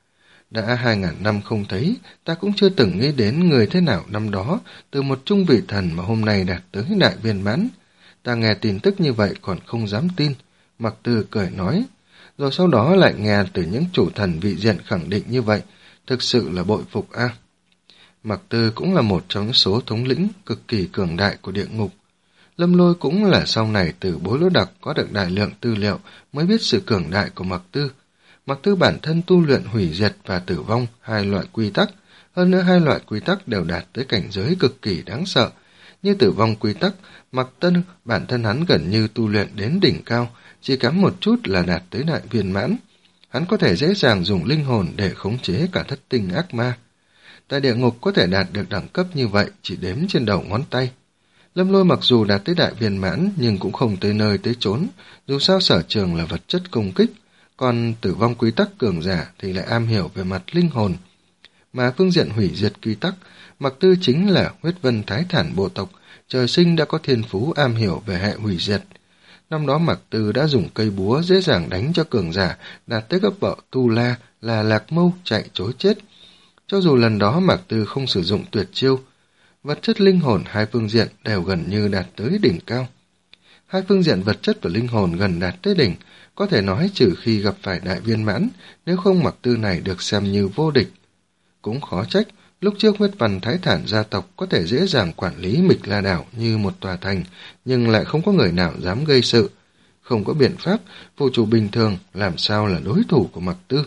Đã hai ngàn năm không thấy, ta cũng chưa từng nghĩ đến người thế nào năm đó, từ một trung vị thần mà hôm nay đạt tới đại viên mãn. Ta nghe tin tức như vậy còn không dám tin. Mặc Tư cười nói, rồi sau đó lại nghe từ những chủ thần vị diện khẳng định như vậy, thực sự là bội phục a. À. Mặc Tư cũng là một trong những số thống lĩnh cực kỳ cường đại của địa ngục. Lâm Lôi cũng là sau này từ Bối Lỗ Đặc có được đại lượng tư liệu mới biết sự cường đại của Mặc Tư. Mặc Tư bản thân tu luyện hủy diệt và tử vong hai loại quy tắc, hơn nữa hai loại quy tắc đều đạt tới cảnh giới cực kỳ đáng sợ. Như tử vong quy tắc, Mặc Tân bản thân hắn gần như tu luyện đến đỉnh cao, chỉ kém một chút là đạt tới đại viên mãn. Hắn có thể dễ dàng dùng linh hồn để khống chế cả thất tinh ác ma. Tại địa ngục có thể đạt được đẳng cấp như vậy chỉ đếm trên đầu ngón tay. Lâm Lôi mặc dù đạt tới đại viên mãn nhưng cũng không tới nơi tới chốn, dù sao sở trường là vật chất công kích, còn tử vong quy tắc cường giả thì lại am hiểu về mặt linh hồn. Mà phương diện hủy diệt quy tắc, Mặc Tư chính là huyết vân thái thản bộ tộc, trời sinh đã có thiên phú am hiểu về hệ hủy diệt. Năm đó Mặc Tư đã dùng cây búa dễ dàng đánh cho cường giả đạt tới cấp bậc Tu La là Lạc Mâu chạy trối chết. Cho dù lần đó Mặc Tư không sử dụng tuyệt chiêu, vật chất linh hồn hai phương diện đều gần như đạt tới đỉnh cao. Hai phương diện vật chất và linh hồn gần đạt tới đỉnh, có thể nói trừ khi gặp phải đại viên mãn, nếu không Mặc Tư này được xem như vô địch. Cũng khó trách, lúc trước huyết văn thái thản gia tộc có thể dễ dàng quản lý Mịch La Đảo như một tòa thành, nhưng lại không có người nào dám gây sự. Không có biện pháp, phụ chủ bình thường làm sao là đối thủ của Mặc Tư.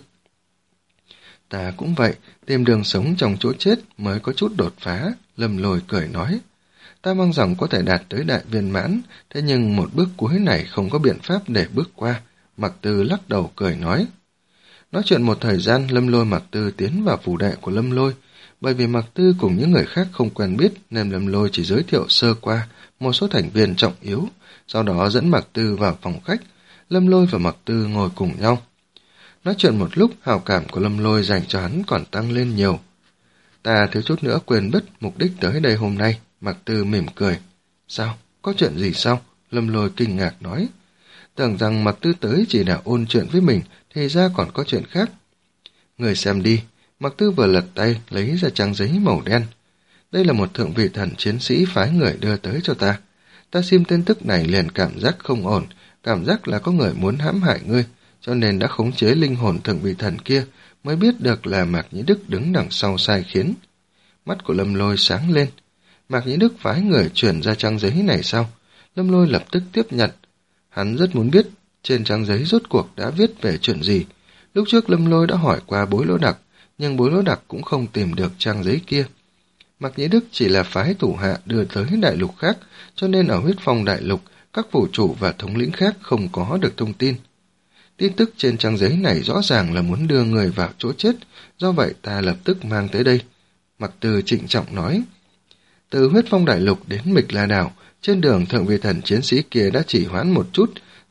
Ta cũng vậy, tìm đường sống trong chỗ chết mới có chút đột phá, Lâm Lôi cười nói. Ta mong rằng có thể đạt tới đại viên mãn, thế nhưng một bước cuối này không có biện pháp để bước qua. Mặc Tư lắc đầu cười nói. Nói chuyện một thời gian, Lâm Lôi Mặc Tư tiến vào phủ đệ của Lâm Lôi. Bởi vì Mặc Tư cùng những người khác không quen biết nên Lâm Lôi chỉ giới thiệu sơ qua một số thành viên trọng yếu, sau đó dẫn Mặc Tư vào phòng khách. Lâm Lôi và Mặc Tư ngồi cùng nhau. Nói chuyện một lúc, hào cảm của Lâm Lôi dành cho hắn còn tăng lên nhiều. Ta thiếu chút nữa quên mất mục đích tới đây hôm nay. Mặc Tư mỉm cười. Sao? Có chuyện gì sao? Lâm Lôi kinh ngạc nói. Tưởng rằng Mặc Tư tới chỉ đã ôn chuyện với mình, thì ra còn có chuyện khác. Người xem đi. Mặc Tư vừa lật tay lấy ra trang giấy màu đen. Đây là một thượng vị thần chiến sĩ phái người đưa tới cho ta. Ta xem tin tức này liền cảm giác không ổn, cảm giác là có người muốn hãm hại ngươi, cho nên đã khống chế linh hồn thượng vị thần kia, mới biết được là Mạc Nhĩ Đức đứng đằng sau sai khiến. Mắt của Lâm Lôi sáng lên. Mạc Nhĩ Đức phái người chuyển ra trang giấy này sao? Lâm Lôi lập tức tiếp nhận. Hắn rất muốn biết trên trang giấy rốt cuộc đã viết về chuyện gì. Lúc trước Lâm Lôi đã hỏi qua Bối Lỗ Đặc, nhưng Bối Lỗ Đặc cũng không tìm được trang giấy kia. Mạc Nhĩ Đức chỉ là phái thủ hạ đưa tới đại lục khác, cho nên ở huyết phong đại lục, các phủ chủ và thống lĩnh khác không có được thông tin. Tin tức trên trang giấy này rõ ràng là muốn đưa người vào chỗ chết, do vậy ta lập tức mang tới đây. Mặc Tư trịnh trọng nói. Từ huyết phong đại lục đến Mịch La Đảo, trên đường thượng vị thần chiến sĩ kia đã chỉ hoãn một chút,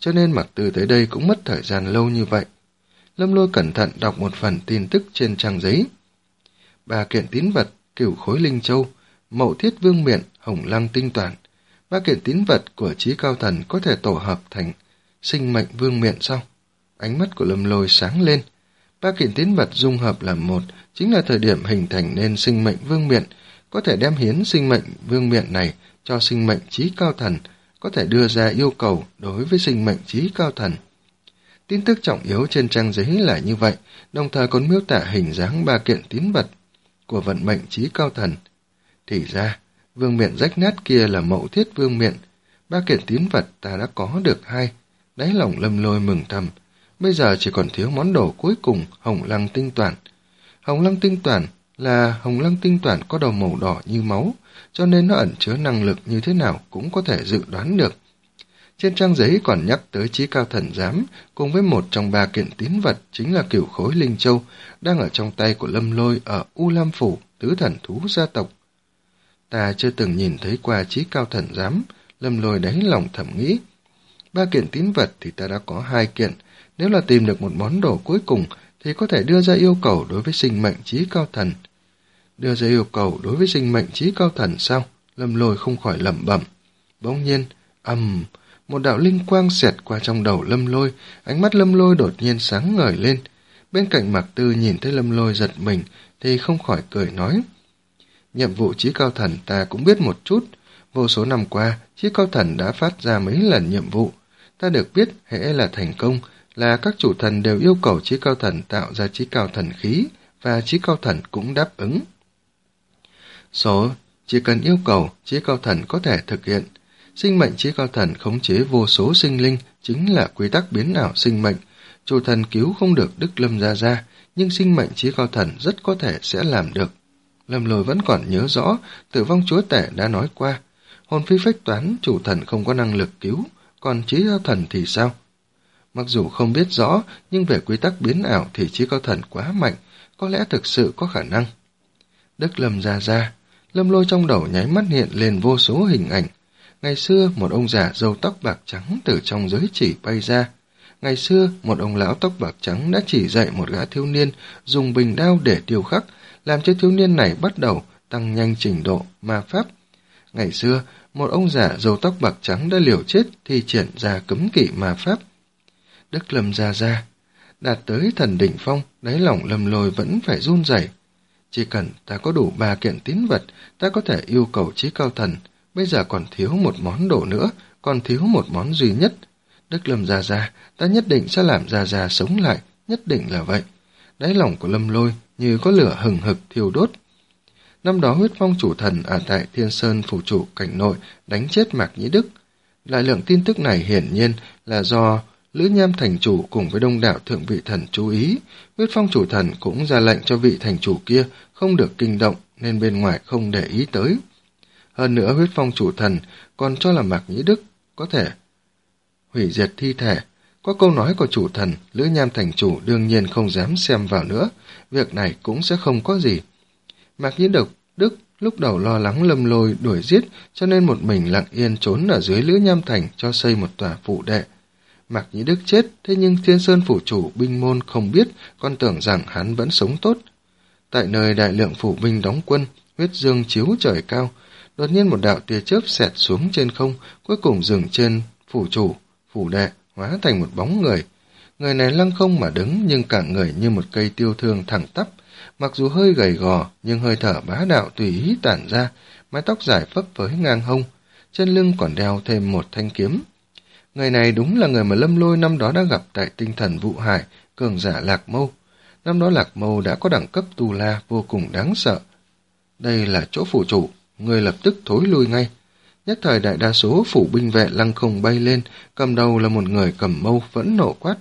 cho nên Mạc Tư tới đây cũng mất thời gian lâu như vậy. Lâm Lôi cẩn thận đọc một phần tin tức trên trang giấy. Ba kiện tín vật, Cửu Khối Linh Châu, Mậu Thiết Vương Miện, Hồng Lăng Tinh Toản. Ba kiện tín vật của Chí Cao Thần có thể tổ hợp thành Sinh Mệnh Vương Miện sao? Ánh mắt của Lâm Lôi sáng lên. Ba kiện tín vật dung hợp làm một, chính là thời điểm hình thành nên Sinh Mệnh Vương Miện, có thể đem hiến Sinh Mệnh Vương Miện này cho Sinh Mệnh Chí Cao Thần, có thể đưa ra yêu cầu đối với Sinh Mệnh Chí Cao Thần. Tin tức trọng yếu trên trang giấy là như vậy, đồng thời còn miêu tả hình dáng ba kiện tín vật của vận mệnh Chí Cao Thần. Thì ra, vương miện rách nát kia là Mậu Thiết Vương Miện. Ba kiện tín vật ta đã có được hai. Đáy lòng Lâm Lôi mừng thầm. Bây giờ chỉ còn thiếu món đồ cuối cùng, Hồng Lăng Tinh Toản. Hồng Lăng Tinh Toản là Hồng Lăng Tinh Toản có đầu màu đỏ như máu, cho nên nó ẩn chứa năng lực như thế nào cũng có thể dự đoán được. Trên trang giấy còn nhắc tới Chí Cao Thần Giám, cùng với một trong ba kiện tín vật chính là Cửu Khối Linh Châu, đang ở trong tay của Lâm Lôi ở U Lam Phủ, tứ thần thú gia tộc. Ta chưa từng nhìn thấy qua Chí Cao Thần Giám, Lâm Lôi đáy lòng thầm nghĩ. Ba kiện tín vật thì ta đã có hai kiện, nếu là tìm được một món đồ cuối cùng thì có thể đưa ra yêu cầu đối với Sinh Mệnh Chí Cao Thần. Đưa ra yêu cầu đối với Sinh Mệnh Chí Cao Thần sao? Lâm Lôi không khỏi lẩm bẩm. Bỗng nhiên, ầm, um, một đạo linh quang xẹt qua trong đầu Lâm Lôi, ánh mắt Lâm Lôi đột nhiên sáng ngời lên. Bên cạnh Mạc Tư nhìn thấy Lâm Lôi giật mình thì không khỏi cười nói. Nhiệm vụ Chí Cao Thần ta cũng biết một chút, vô số năm qua Chí Cao Thần đã phát ra mấy lần nhiệm vụ. Ta được biết hễ là thành công là các chủ thần đều yêu cầu Chí Cao Thần tạo ra Chí Cao Thần khí, và Chí Cao Thần cũng đáp ứng. Số chỉ cần yêu cầu Chí Cao Thần có thể thực hiện. Sinh mệnh Chí Cao Thần khống chế vô số sinh linh, chính là quy tắc biến ảo sinh mệnh. Chủ thần cứu không được Đức Lâm Gia Gia, nhưng sinh mệnh Chí Cao Thần rất có thể sẽ làm được. Lâm Lôi vẫn còn nhớ rõ, Tử Vong Chúa Tể đã nói qua, hồn phi phách toán, chủ thần không có năng lực cứu, còn Chí Cao Thần thì sao? Mặc dù không biết rõ, nhưng về quy tắc biến ảo thì Chí Cao Thần quá mạnh, có lẽ thực sự có khả năng. Đức Lâm Gia Gia, Lâm Lôi trong đầu nháy mắt hiện lên vô số hình ảnh. Ngày xưa, một ông già râu tóc bạc trắng từ trong giới chỉ bay ra. Ngày xưa, một ông lão tóc bạc trắng đã chỉ dạy một gã thiếu niên dùng bình đao để tiêu khắc, làm cho thiếu niên này bắt đầu tăng nhanh trình độ ma pháp. Ngày xưa, một ông già râu tóc bạc trắng đã liều chết thi triển ra cấm kỵ ma pháp. Đức Lâm Gia Gia, đạt tới thần đỉnh phong, đáy lòng Lâm Lôi vẫn phải run rẩy. Chỉ cần ta có đủ ba kiện tín vật, ta có thể yêu cầu Chí Cao Thần. Bây giờ còn thiếu một món đồ nữa, còn thiếu một món duy nhất. Đức Lâm Gia Gia, ta nhất định sẽ làm Gia Gia sống lại, nhất định là vậy. Đáy lòng của Lâm Lôi như có lửa hừng hực thiêu đốt. Năm đó huyết phong chủ thần ở tại Thiên Sơn phủ chủ cảnh nội đánh chết Mạc Nhĩ Đức. Lại lượng tin tức này hiển nhiên là do Lữ Nham thành chủ cùng với đông đảo thượng vị thần chú ý. Huyết phong chủ thần cũng ra lệnh cho vị thành chủ kia không được kinh động, nên bên ngoài không để ý tới. Hơn nữa huyết phong chủ thần còn cho là Mạc Nhĩ Đức có thể hủy diệt thi thể. Có câu nói của chủ thần, Lữ Nham thành chủ đương nhiên không dám xem vào nữa, việc này cũng sẽ không có gì. Mạc Nhĩ Đức, Đức lúc đầu lo lắng Lâm Lôi đuổi giết, cho nên một mình lặng yên trốn ở dưới Lữ Nham thành cho xây một tòa phủ đệ. Mạc Nhĩ Đức chết, thế nhưng Thiên Sơn phủ chủ binh môn không biết, còn tưởng rằng hắn vẫn sống tốt. Tại nơi đại lượng phủ binh đóng quân, huyết dương chiếu trời cao, đột nhiên một đạo tia chớp xẹt xuống trên không, cuối cùng dừng trên phủ chủ, phủ đệ, hóa thành một bóng người. Người này lăng không mà đứng, nhưng cả người như một cây tiêu thương thẳng tắp, mặc dù hơi gầy gò, nhưng hơi thở bá đạo tùy ý tản ra, mái tóc dài phấp phới ngang hông, trên lưng còn đeo thêm một thanh kiếm. Người này đúng là người mà Lâm Lôi năm đó đã gặp tại tinh thần Vụ Hải, cường giả Lạc Mâu. Năm đó Lạc Mâu đã có đẳng cấp tu la vô cùng đáng sợ. Đây là chỗ phủ chủ, người lập tức thối lui ngay. Nhất thời đại đa số phủ binh vệ lăng không bay lên, cầm đầu là một người cầm mâu vẫn nộ quát.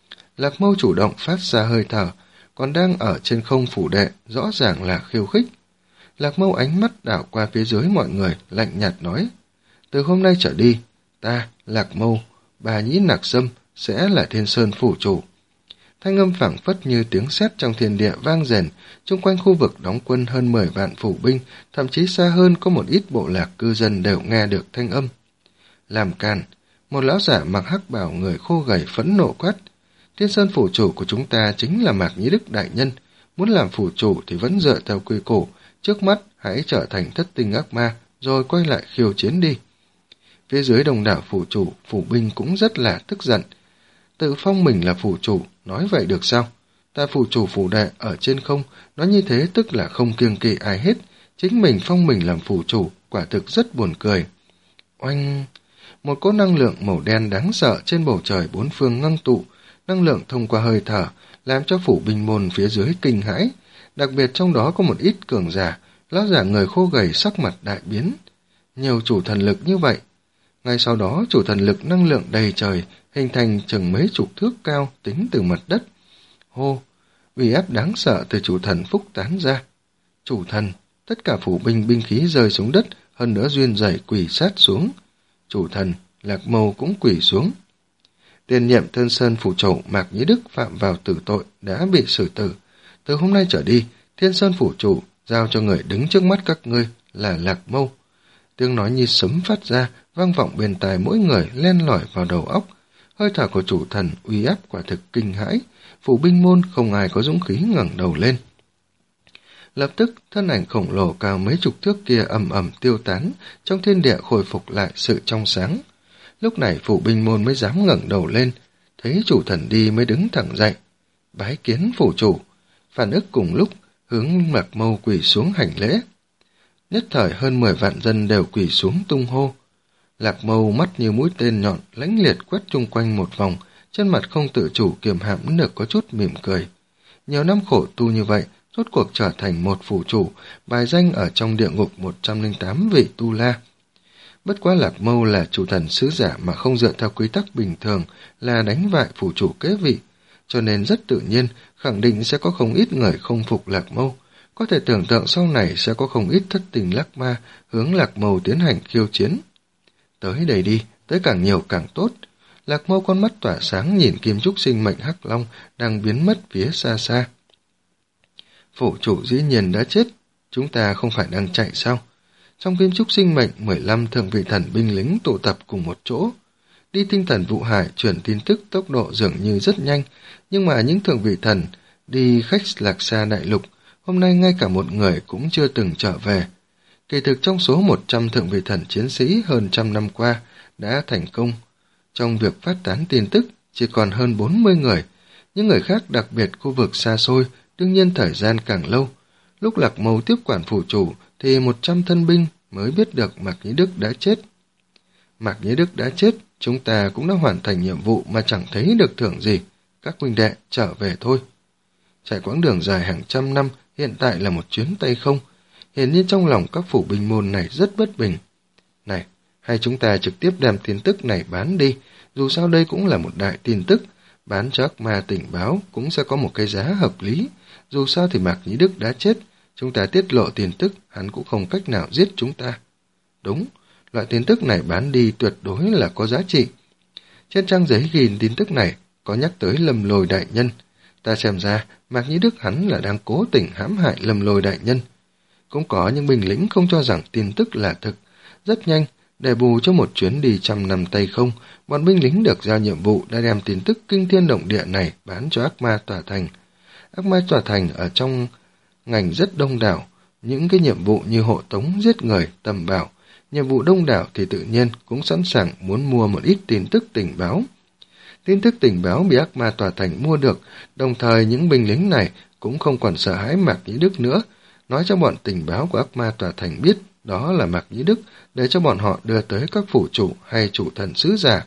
Lạc Mâu chủ động phát ra hơi thở, còn đang ở trên không phủ đệ, rõ ràng là khiêu khích. Lạc Mâu ánh mắt đảo qua phía dưới mọi người, lạnh nhạt nói, từ hôm nay trở đi, ta, Lạc Mâu, bà Nhĩ Nặc Sâm sẽ là Thiên Sơn phủ chủ. Thanh âm phảng phất như tiếng sét trong thiên địa vang rền, chung quanh khu vực đóng quân hơn mười vạn phủ binh, thậm chí xa hơn có một ít bộ lạc cư dân đều nghe được thanh âm. Làm càn, Một lão giả mặc hắc bào người khô gầy phẫn nộ quát: Thiên Sơn phủ chủ của chúng ta chính là Mạc Nhĩ Đức đại nhân, muốn làm phủ chủ thì vẫn dựa theo quy củ, trước mắt hãy trở thành thất tinh ác ma, rồi quay lại khiêu chiến đi. Phía dưới đông đảo phủ chủ, phủ binh cũng rất là tức giận. Tự phong mình là phủ chủ, nói vậy được sao? Ta phủ chủ phủ đệ ở trên không, nói như thế tức là không kiêng kỵ ai hết, chính mình phong mình làm phủ chủ, quả thực rất buồn cười. Oanh! Một cỗ năng lượng màu đen đáng sợ trên bầu trời bốn phương ngưng tụ, năng lượng thông qua hơi thở, làm cho phủ binh môn phía dưới kinh hãi, đặc biệt trong đó có một ít cường giả, lão giả người khô gầy sắc mặt đại biến. Nhiều chủ thần lực như vậy. Ngay sau đó chủ thần lực năng lượng đầy trời, hình thành chừng mấy chục thước cao tính từ mặt đất. Hô! Uy áp đáng sợ từ chủ thần phúc tán ra. Chủ thần, tất cả phủ binh binh khí rơi xuống đất, hơn nữa ruyên rẩy quỳ sát xuống. Chủ thần, Lạc Mâu cũng quỳ xuống. Tiền nhiệm Thiên Sơn phủ chủ Mạc Nhĩ Đức phạm vào tử tội đã bị xử tử. Từ hôm nay trở đi, Thiên Sơn phủ chủ giao cho người đứng trước mắt các ngươi là Lạc Mâu. Tiếng nói như sấm phát ra, vang vọng bên tai mỗi người, len lỏi vào đầu óc. Hơi thở của chủ thần uy áp quả thực kinh hãi, phủ binh môn không ai có dũng khí ngẩng đầu lên. Lập tức, thân ảnh khổng lồ cao mấy chục thước kia ầm ầm tiêu tán, trong thiên địa khôi phục lại sự trong sáng. Lúc này phủ binh môn mới dám ngẩng đầu lên, thấy chủ thần đi mới đứng thẳng dậy. Bái kiến phủ chủ, phản ức cùng lúc, hướng Lạc Mâu quỳ xuống hành lễ. Nhất thời hơn mười vạn dân đều quỳ xuống tung hô. Lạc Mâu mắt như mũi tên nhọn, lãnh liệt quét chung quanh một vòng, trên mặt không tự chủ kiềm hãm được có chút mỉm cười. Nhiều năm khổ tu như vậy, rốt cuộc trở thành một phủ chủ, bài danh ở trong địa ngục một trăm lẻ tám vị tu la. Bất quá Lạc Mâu là chủ thần sứ giả mà không dựa theo quy tắc bình thường là đánh bại phủ chủ kế vị, cho nên rất tự nhiên khẳng định sẽ có không ít người không phục Lạc Mâu. Có thể tưởng tượng sau này sẽ có không ít thất tình lắc ma hướng Lạc Mâu tiến hành khiêu chiến. Tới đây đi, tới càng nhiều càng tốt. Lạc Mâu con mắt tỏa sáng nhìn kim trúc sinh mệnh hắc long đang biến mất phía xa xa. Phủ chủ dĩ nhiên đã chết, chúng ta không phải đang chạy sao? Trong kim trúc sinh mệnh, mười lăm thượng vị thần binh lính tụ tập cùng một chỗ. Đi tinh thần vụ hải chuyển tin tức tốc độ dường như rất nhanh, nhưng mà những thượng vị thần đi khách lạc xa đại lục, hôm nay ngay cả một người cũng chưa từng trở về. Kỳ thực trong số một trăm thượng vị thần chiến sĩ hơn trăm năm qua đã thành công. Trong việc phát tán tin tức chỉ còn hơn bốn mươi người, những người khác đặc biệt khu vực xa xôi, đương nhiên thời gian càng lâu. Lúc Lạc Mâu tiếp quản phủ chủ thì một trăm thân binh mới biết được Mạc Nhĩ Đức đã chết. Mạc Nhĩ Đức đã chết, chúng ta cũng đã hoàn thành nhiệm vụ mà chẳng thấy được thưởng gì. Các huynh đệ trở về thôi. Trải quãng đường dài hàng trăm năm, hiện tại là một chuyến tay không. Hiển nhiên trong lòng các phủ binh môn này rất bất bình. Này, hay chúng ta trực tiếp đem tin tức này bán đi, dù sao đây cũng là một đại tin tức, bán cho ác ma tình báo cũng sẽ có một cái giá hợp lý. Dù sao thì Mạc Nhĩ Đức đã chết, chúng ta tiết lộ tin tức, hắn cũng không cách nào giết chúng ta. Đúng, loại tin tức này bán đi tuyệt đối là có giá trị. Trên trang giấy ghi tin tức này có nhắc tới Lâm Lôi đại nhân. Ta xem ra Mạc Nhĩ Đức hắn là đang cố tình hãm hại Lâm Lôi đại nhân. Cũng có những binh lính không cho rằng tin tức là thực. Rất nhanh, để bù cho một chuyến đi trăm năm tay không, bọn binh lính được giao nhiệm vụ đã đem tin tức kinh thiên động địa này bán cho ác ma tòa thành. Ác ma tòa thành ở trong ngành rất đông đảo, những cái nhiệm vụ như hộ tống, giết người, tầm bảo, nhiệm vụ đông đảo thì tự nhiên cũng sẵn sàng muốn mua một ít tin tức tình báo. Tin tức tình báo bị ác ma tòa thành mua được, đồng thời những binh lính này cũng không còn sợ hãi Mạc Nhĩ Đức nữa, nói cho bọn tình báo của ác ma tòa thành biết đó là Mạc Nhĩ Đức để cho bọn họ đưa tới các phủ chủ hay chủ thần sứ giả.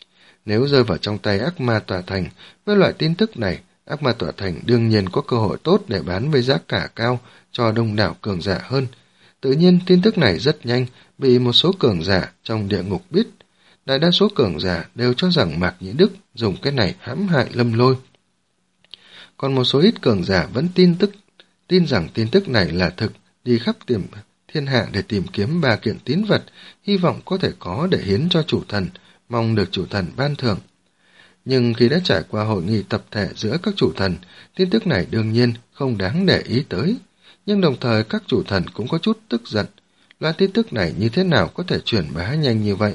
Nếu rơi vào trong tay ác ma tòa thành, với loại tin tức này, ác ma tòa thành đương nhiên có cơ hội tốt để bán với giá cả cao cho đông đảo cường giả hơn. Tự nhiên tin tức này rất nhanh bị một số cường giả trong địa ngục biết. Đại đa số cường giả đều cho rằng Mạc Nhĩ Đức dùng cái này hãm hại Lâm Lôi. Còn một số ít cường giả vẫn tin tức, tin rằng tin tức này là thực, đi khắp tìm thiên hạ để tìm kiếm ba kiện tín vật, hy vọng có thể có để hiến cho chủ thần, mong được chủ thần ban thưởng. Nhưng khi đã trải qua hội nghị tập thể giữa các chủ thần, tin tức này đương nhiên không đáng để ý tới. Nhưng đồng thời các chủ thần cũng có chút tức giận. Loại tin tức này như thế nào có thể truyền bá nhanh như vậy?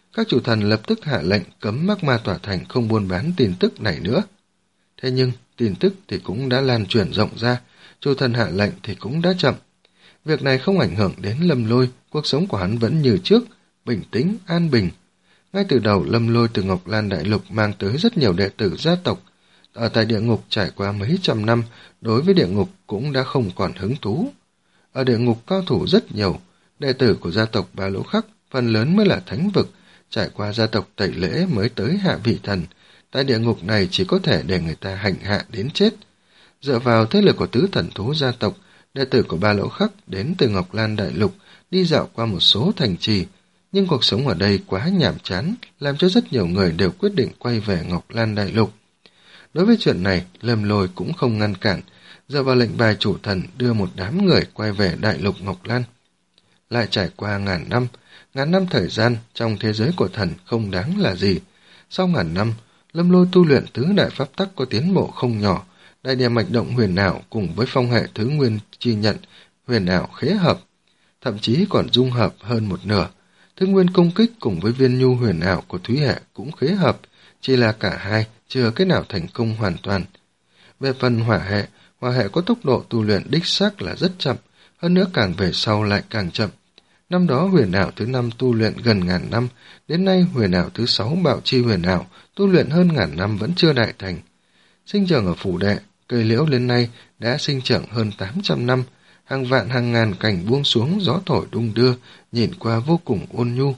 Các chủ thần lập tức hạ lệnh cấm Mác Ma Tỏa Thành không buôn bán tin tức này nữa. Thế nhưng, tin tức thì cũng đã lan truyền rộng ra, chủ thần hạ lệnh thì cũng đã chậm. Việc này không ảnh hưởng đến Lâm Lôi, cuộc sống của hắn vẫn như trước, bình tĩnh, an bình. Ngay từ đầu, Lâm Lôi từ Ngọc Lan Đại Lục mang tới rất nhiều đệ tử gia tộc. Ở tại địa ngục trải qua mấy trăm năm, đối với địa ngục cũng đã không còn hứng thú. Ở địa ngục cao thủ rất nhiều, đệ tử của gia tộc Ba Lỗ Khắc phần lớn mới là thánh vực, trải qua gia tộc tẩy lễ mới tới hạ vị thần. Tại địa ngục này chỉ có thể để người ta hành hạ đến chết. Dựa vào thế lực của tứ thần thú gia tộc, đệ tử của Ba Lỗ Khắc đến từ Ngọc Lan Đại Lục, đi dạo qua một số thành trì, nhưng cuộc sống ở đây quá nhàm chán, làm cho rất nhiều người đều quyết định quay về Ngọc Lan Đại Lục. Đối với chuyện này, Lâm Lôi cũng không ngăn cản, dựa vào lệnh bài chủ thần đưa một đám người quay về Đại Lục Ngọc Lan. Lại trải qua ngàn năm, ngàn năm thời gian trong thế giới của thần không đáng là gì. Sau ngàn năm, Lâm Lôi tu luyện tứ đại pháp tắc có tiến bộ không nhỏ, đại địa mạch động huyền ảo cùng với phong hệ thứ nguyên chi nhận huyền ảo khế hợp, thậm chí còn dung hợp hơn một nửa. Thứ nguyên công kích cùng với viên nhu huyền ảo của Thúy Hệ cũng khế hợp, chỉ là cả hai chưa cái nào thành công hoàn toàn. Về phần hỏa hệ, hỏa hệ có tốc độ tu luyện đích xác là rất chậm, hơn nữa càng về sau lại càng chậm. Năm đó huyền ảo thứ năm tu luyện gần ngàn năm, đến nay huyền ảo thứ sáu bạo chi huyền ảo tu luyện hơn ngàn năm vẫn chưa đại thành. Sinh trưởng ở phủ đệ, cây liễu đến nay đã sinh trưởng hơn tám trăm năm, hàng vạn hàng ngàn cành buông xuống gió thổi đung đưa, nhìn qua vô cùng ôn nhu.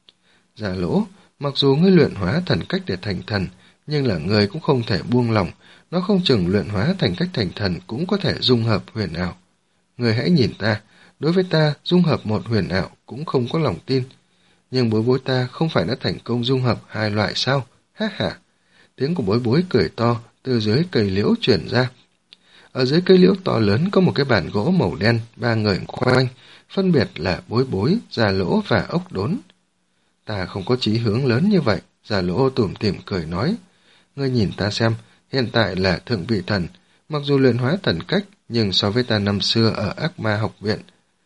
Giả Lỗ, mặc dù ngươi luyện hóa thần cách để thành thần, nhưng là ngươi cũng không thể buông lỏng, nó không chừng luyện hóa thành cách thành thần cũng có thể dung hợp huyền ảo. Ngươi hãy nhìn ta, đối với ta dung hợp một huyền ảo cũng không có lòng tin, nhưng bối bối ta không phải đã thành công dung hợp hai loại sao? Ha ha! Tiếng của bối bối cười to từ dưới cây liễu truyền ra. Ở dưới cây liễu to lớn có một cái bàn gỗ màu đen, ba người quanh, phân biệt là bối bối, Già Lỗ và ốc đốn. Ta không có chí hướng lớn như vậy, Già Lỗ tủm tỉm cười nói. Ngươi nhìn ta xem, hiện tại là thượng vị thần, mặc dù luyện hóa thần cách, nhưng so với ta năm xưa ở ác ma học viện,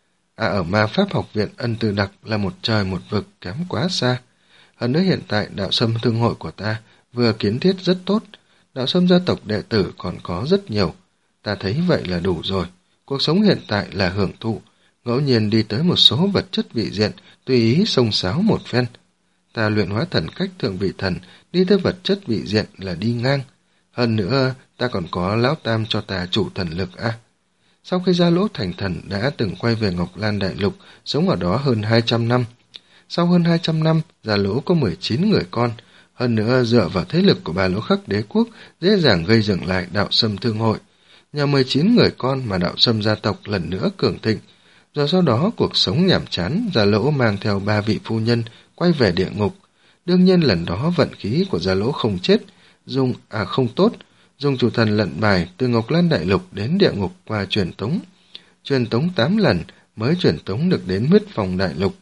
à ở ma pháp học viện Ân Tư Đặc là một trời một vực, kém quá xa. Hơn nữa hiện tại đạo sâm thương hội của ta vừa kiến thiết rất tốt, đạo sâm gia tộc đệ tử còn có rất nhiều. Ta thấy vậy là đủ rồi. Cuộc sống hiện tại là hưởng thụ, ngẫu nhiên đi tới một số vật chất vị diện, tùy ý xông xáo một phen. Ta luyện hóa thần cách thượng vị thần, đi tới vật chất vị diện là đi ngang. Hơn nữa, ta còn có lão tam cho ta chủ thần lực a. À. Sau khi Gia Lỗ thành thần đã từng quay về Ngọc Lan Đại Lục, sống ở đó hơn hai trăm năm. Sau hơn hai trăm năm, Gia Lỗ có mười chín người con. Hơn nữa, dựa vào thế lực của Ba Lỗ Khắc đế quốc, dễ dàng gây dựng lại đạo sâm thương hội. Nhờ mười chín người con mà đạo sâm gia tộc lần nữa cường thịnh. Rồi sau đó, cuộc sống nhàm chán, Gia Lỗ mang theo ba vị phu nhân quay về địa ngục. Đương nhiên lần đó vận khí của Gia Lỗ không chết, dùng à không tốt, dùng chủ thần lận bài từ Ngọc Lan Đại Lục đến địa ngục qua truyền tống. Truyền tống tám lần mới truyền tống được đến huyết phòng đại lục.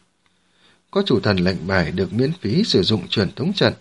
Có chủ thần lệnh bài được miễn phí sử dụng truyền tống trận.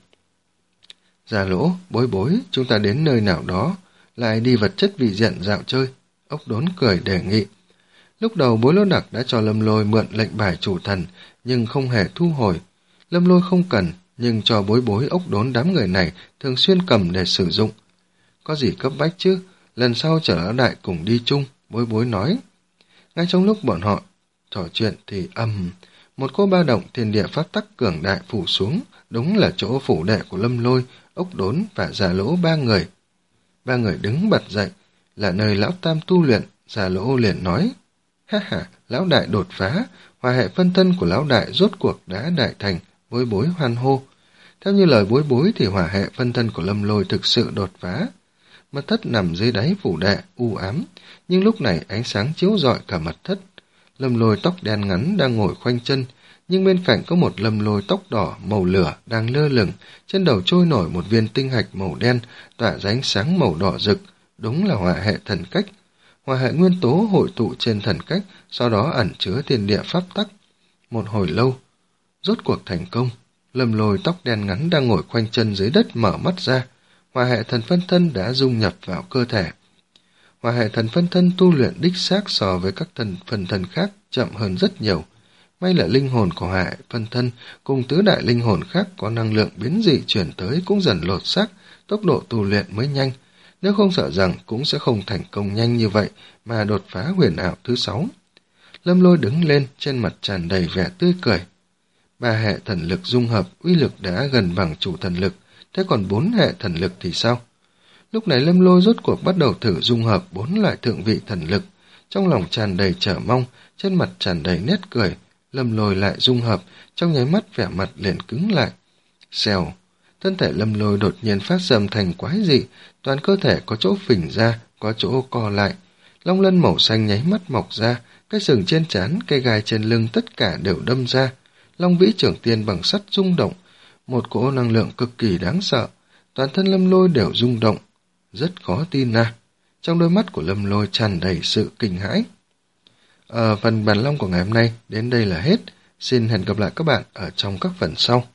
Gia Lỗ, bối bối, chúng ta đến nơi nào đó, lại đi vật chất vị diện dạo chơi. Ốc đốn cười đề nghị. Lúc đầu Bối Lỗ Đặc đã cho Lâm Lôi mượn lệnh bài chủ thần, nhưng không hề thu hồi. Lâm Lôi không cần, nhưng cho bối bối ốc đốn đám người này thường xuyên cầm để sử dụng. Có gì cấp bách chứ, lần sau chở lão đại cùng đi chung, bối bối nói. Ngay trong lúc bọn họ trò chuyện thì ầm, một cô ba động thiên địa pháp tắc cường đại phủ xuống, đúng là chỗ phủ đệ của Lâm Lôi, ốc đốn và Già Lỗ ba người. Ba người đứng bật dậy, là nơi lão tam tu luyện. Già Lỗ liền nói, ha ha, lão đại đột phá, hòa hệ phân thân của lão đại rốt cuộc đã đại thành. Bối bối hoan hô. Theo như lời bối bối thì hỏa hệ phân thân của Lâm Lôi thực sự đột phá. Mật thất nằm dưới đáy phủ đệ, u ám, nhưng lúc này ánh sáng chiếu rọi cả mật thất. Lâm Lôi tóc đen ngắn đang ngồi khoanh chân, nhưng bên cạnh có một Lâm Lôi tóc đỏ màu lửa đang lơ lửng, trên đầu trôi nổi một viên tinh hạch màu đen, tỏa ra ánh sáng màu đỏ rực, đúng là hỏa hệ thần cách. Hỏa hệ nguyên tố hội tụ trên thần cách, sau đó ẩn chứa thiên địa pháp tắc. Một hồi lâu, rốt cuộc thành công. Lâm Lôi tóc đen ngắn đang ngồi khoanh chân dưới đất mở mắt ra. Hỏa hệ thần phân thân đã dung nhập vào cơ thể. Hỏa hệ thần phân thân tu luyện đích xác so với các thần phân thân khác chậm hơn rất nhiều. May là linh hồn của Hải phân thân cùng tứ đại linh hồn khác có năng lượng biến dị chuyển tới cũng dần lột xác, tốc độ tu luyện mới nhanh. Nếu không sợ rằng cũng sẽ không thành công nhanh như vậy mà đột phá huyền ảo thứ sáu. Lâm Lôi đứng lên, trên mặt tràn đầy vẻ tươi cười. Ba hệ thần lực dung hợp, uy lực đã gần bằng chủ thần lực, thế còn bốn hệ thần lực thì sao? Lúc này Lâm Lôi rốt cuộc bắt đầu thử dung hợp bốn loại thượng vị thần lực, trong lòng tràn đầy chờ mong, trên mặt tràn đầy nét cười. Lâm Lôi lại dung hợp, trong nháy mắt vẻ mặt liền cứng lại. Xèo, thân thể Lâm Lôi đột nhiên phát ra âm thanh quái dị, toàn cơ thể có chỗ phình ra, có chỗ co lại. Long lân màu xanh nháy mắt mọc ra, cái sừng trên trán, cây gai trên lưng tất cả đều đâm ra. Long vĩ trưởng tiên bằng sắt rung động, một cỗ năng lượng cực kỳ đáng sợ, toàn thân Lâm Lôi đều rung động. Rất khó tin à. Trong đôi mắt của Lâm Lôi tràn đầy sự kinh hãi. Ờ, phần bản long của ngày hôm nay đến đây là hết. Xin hẹn gặp lại các bạn ở trong các phần sau.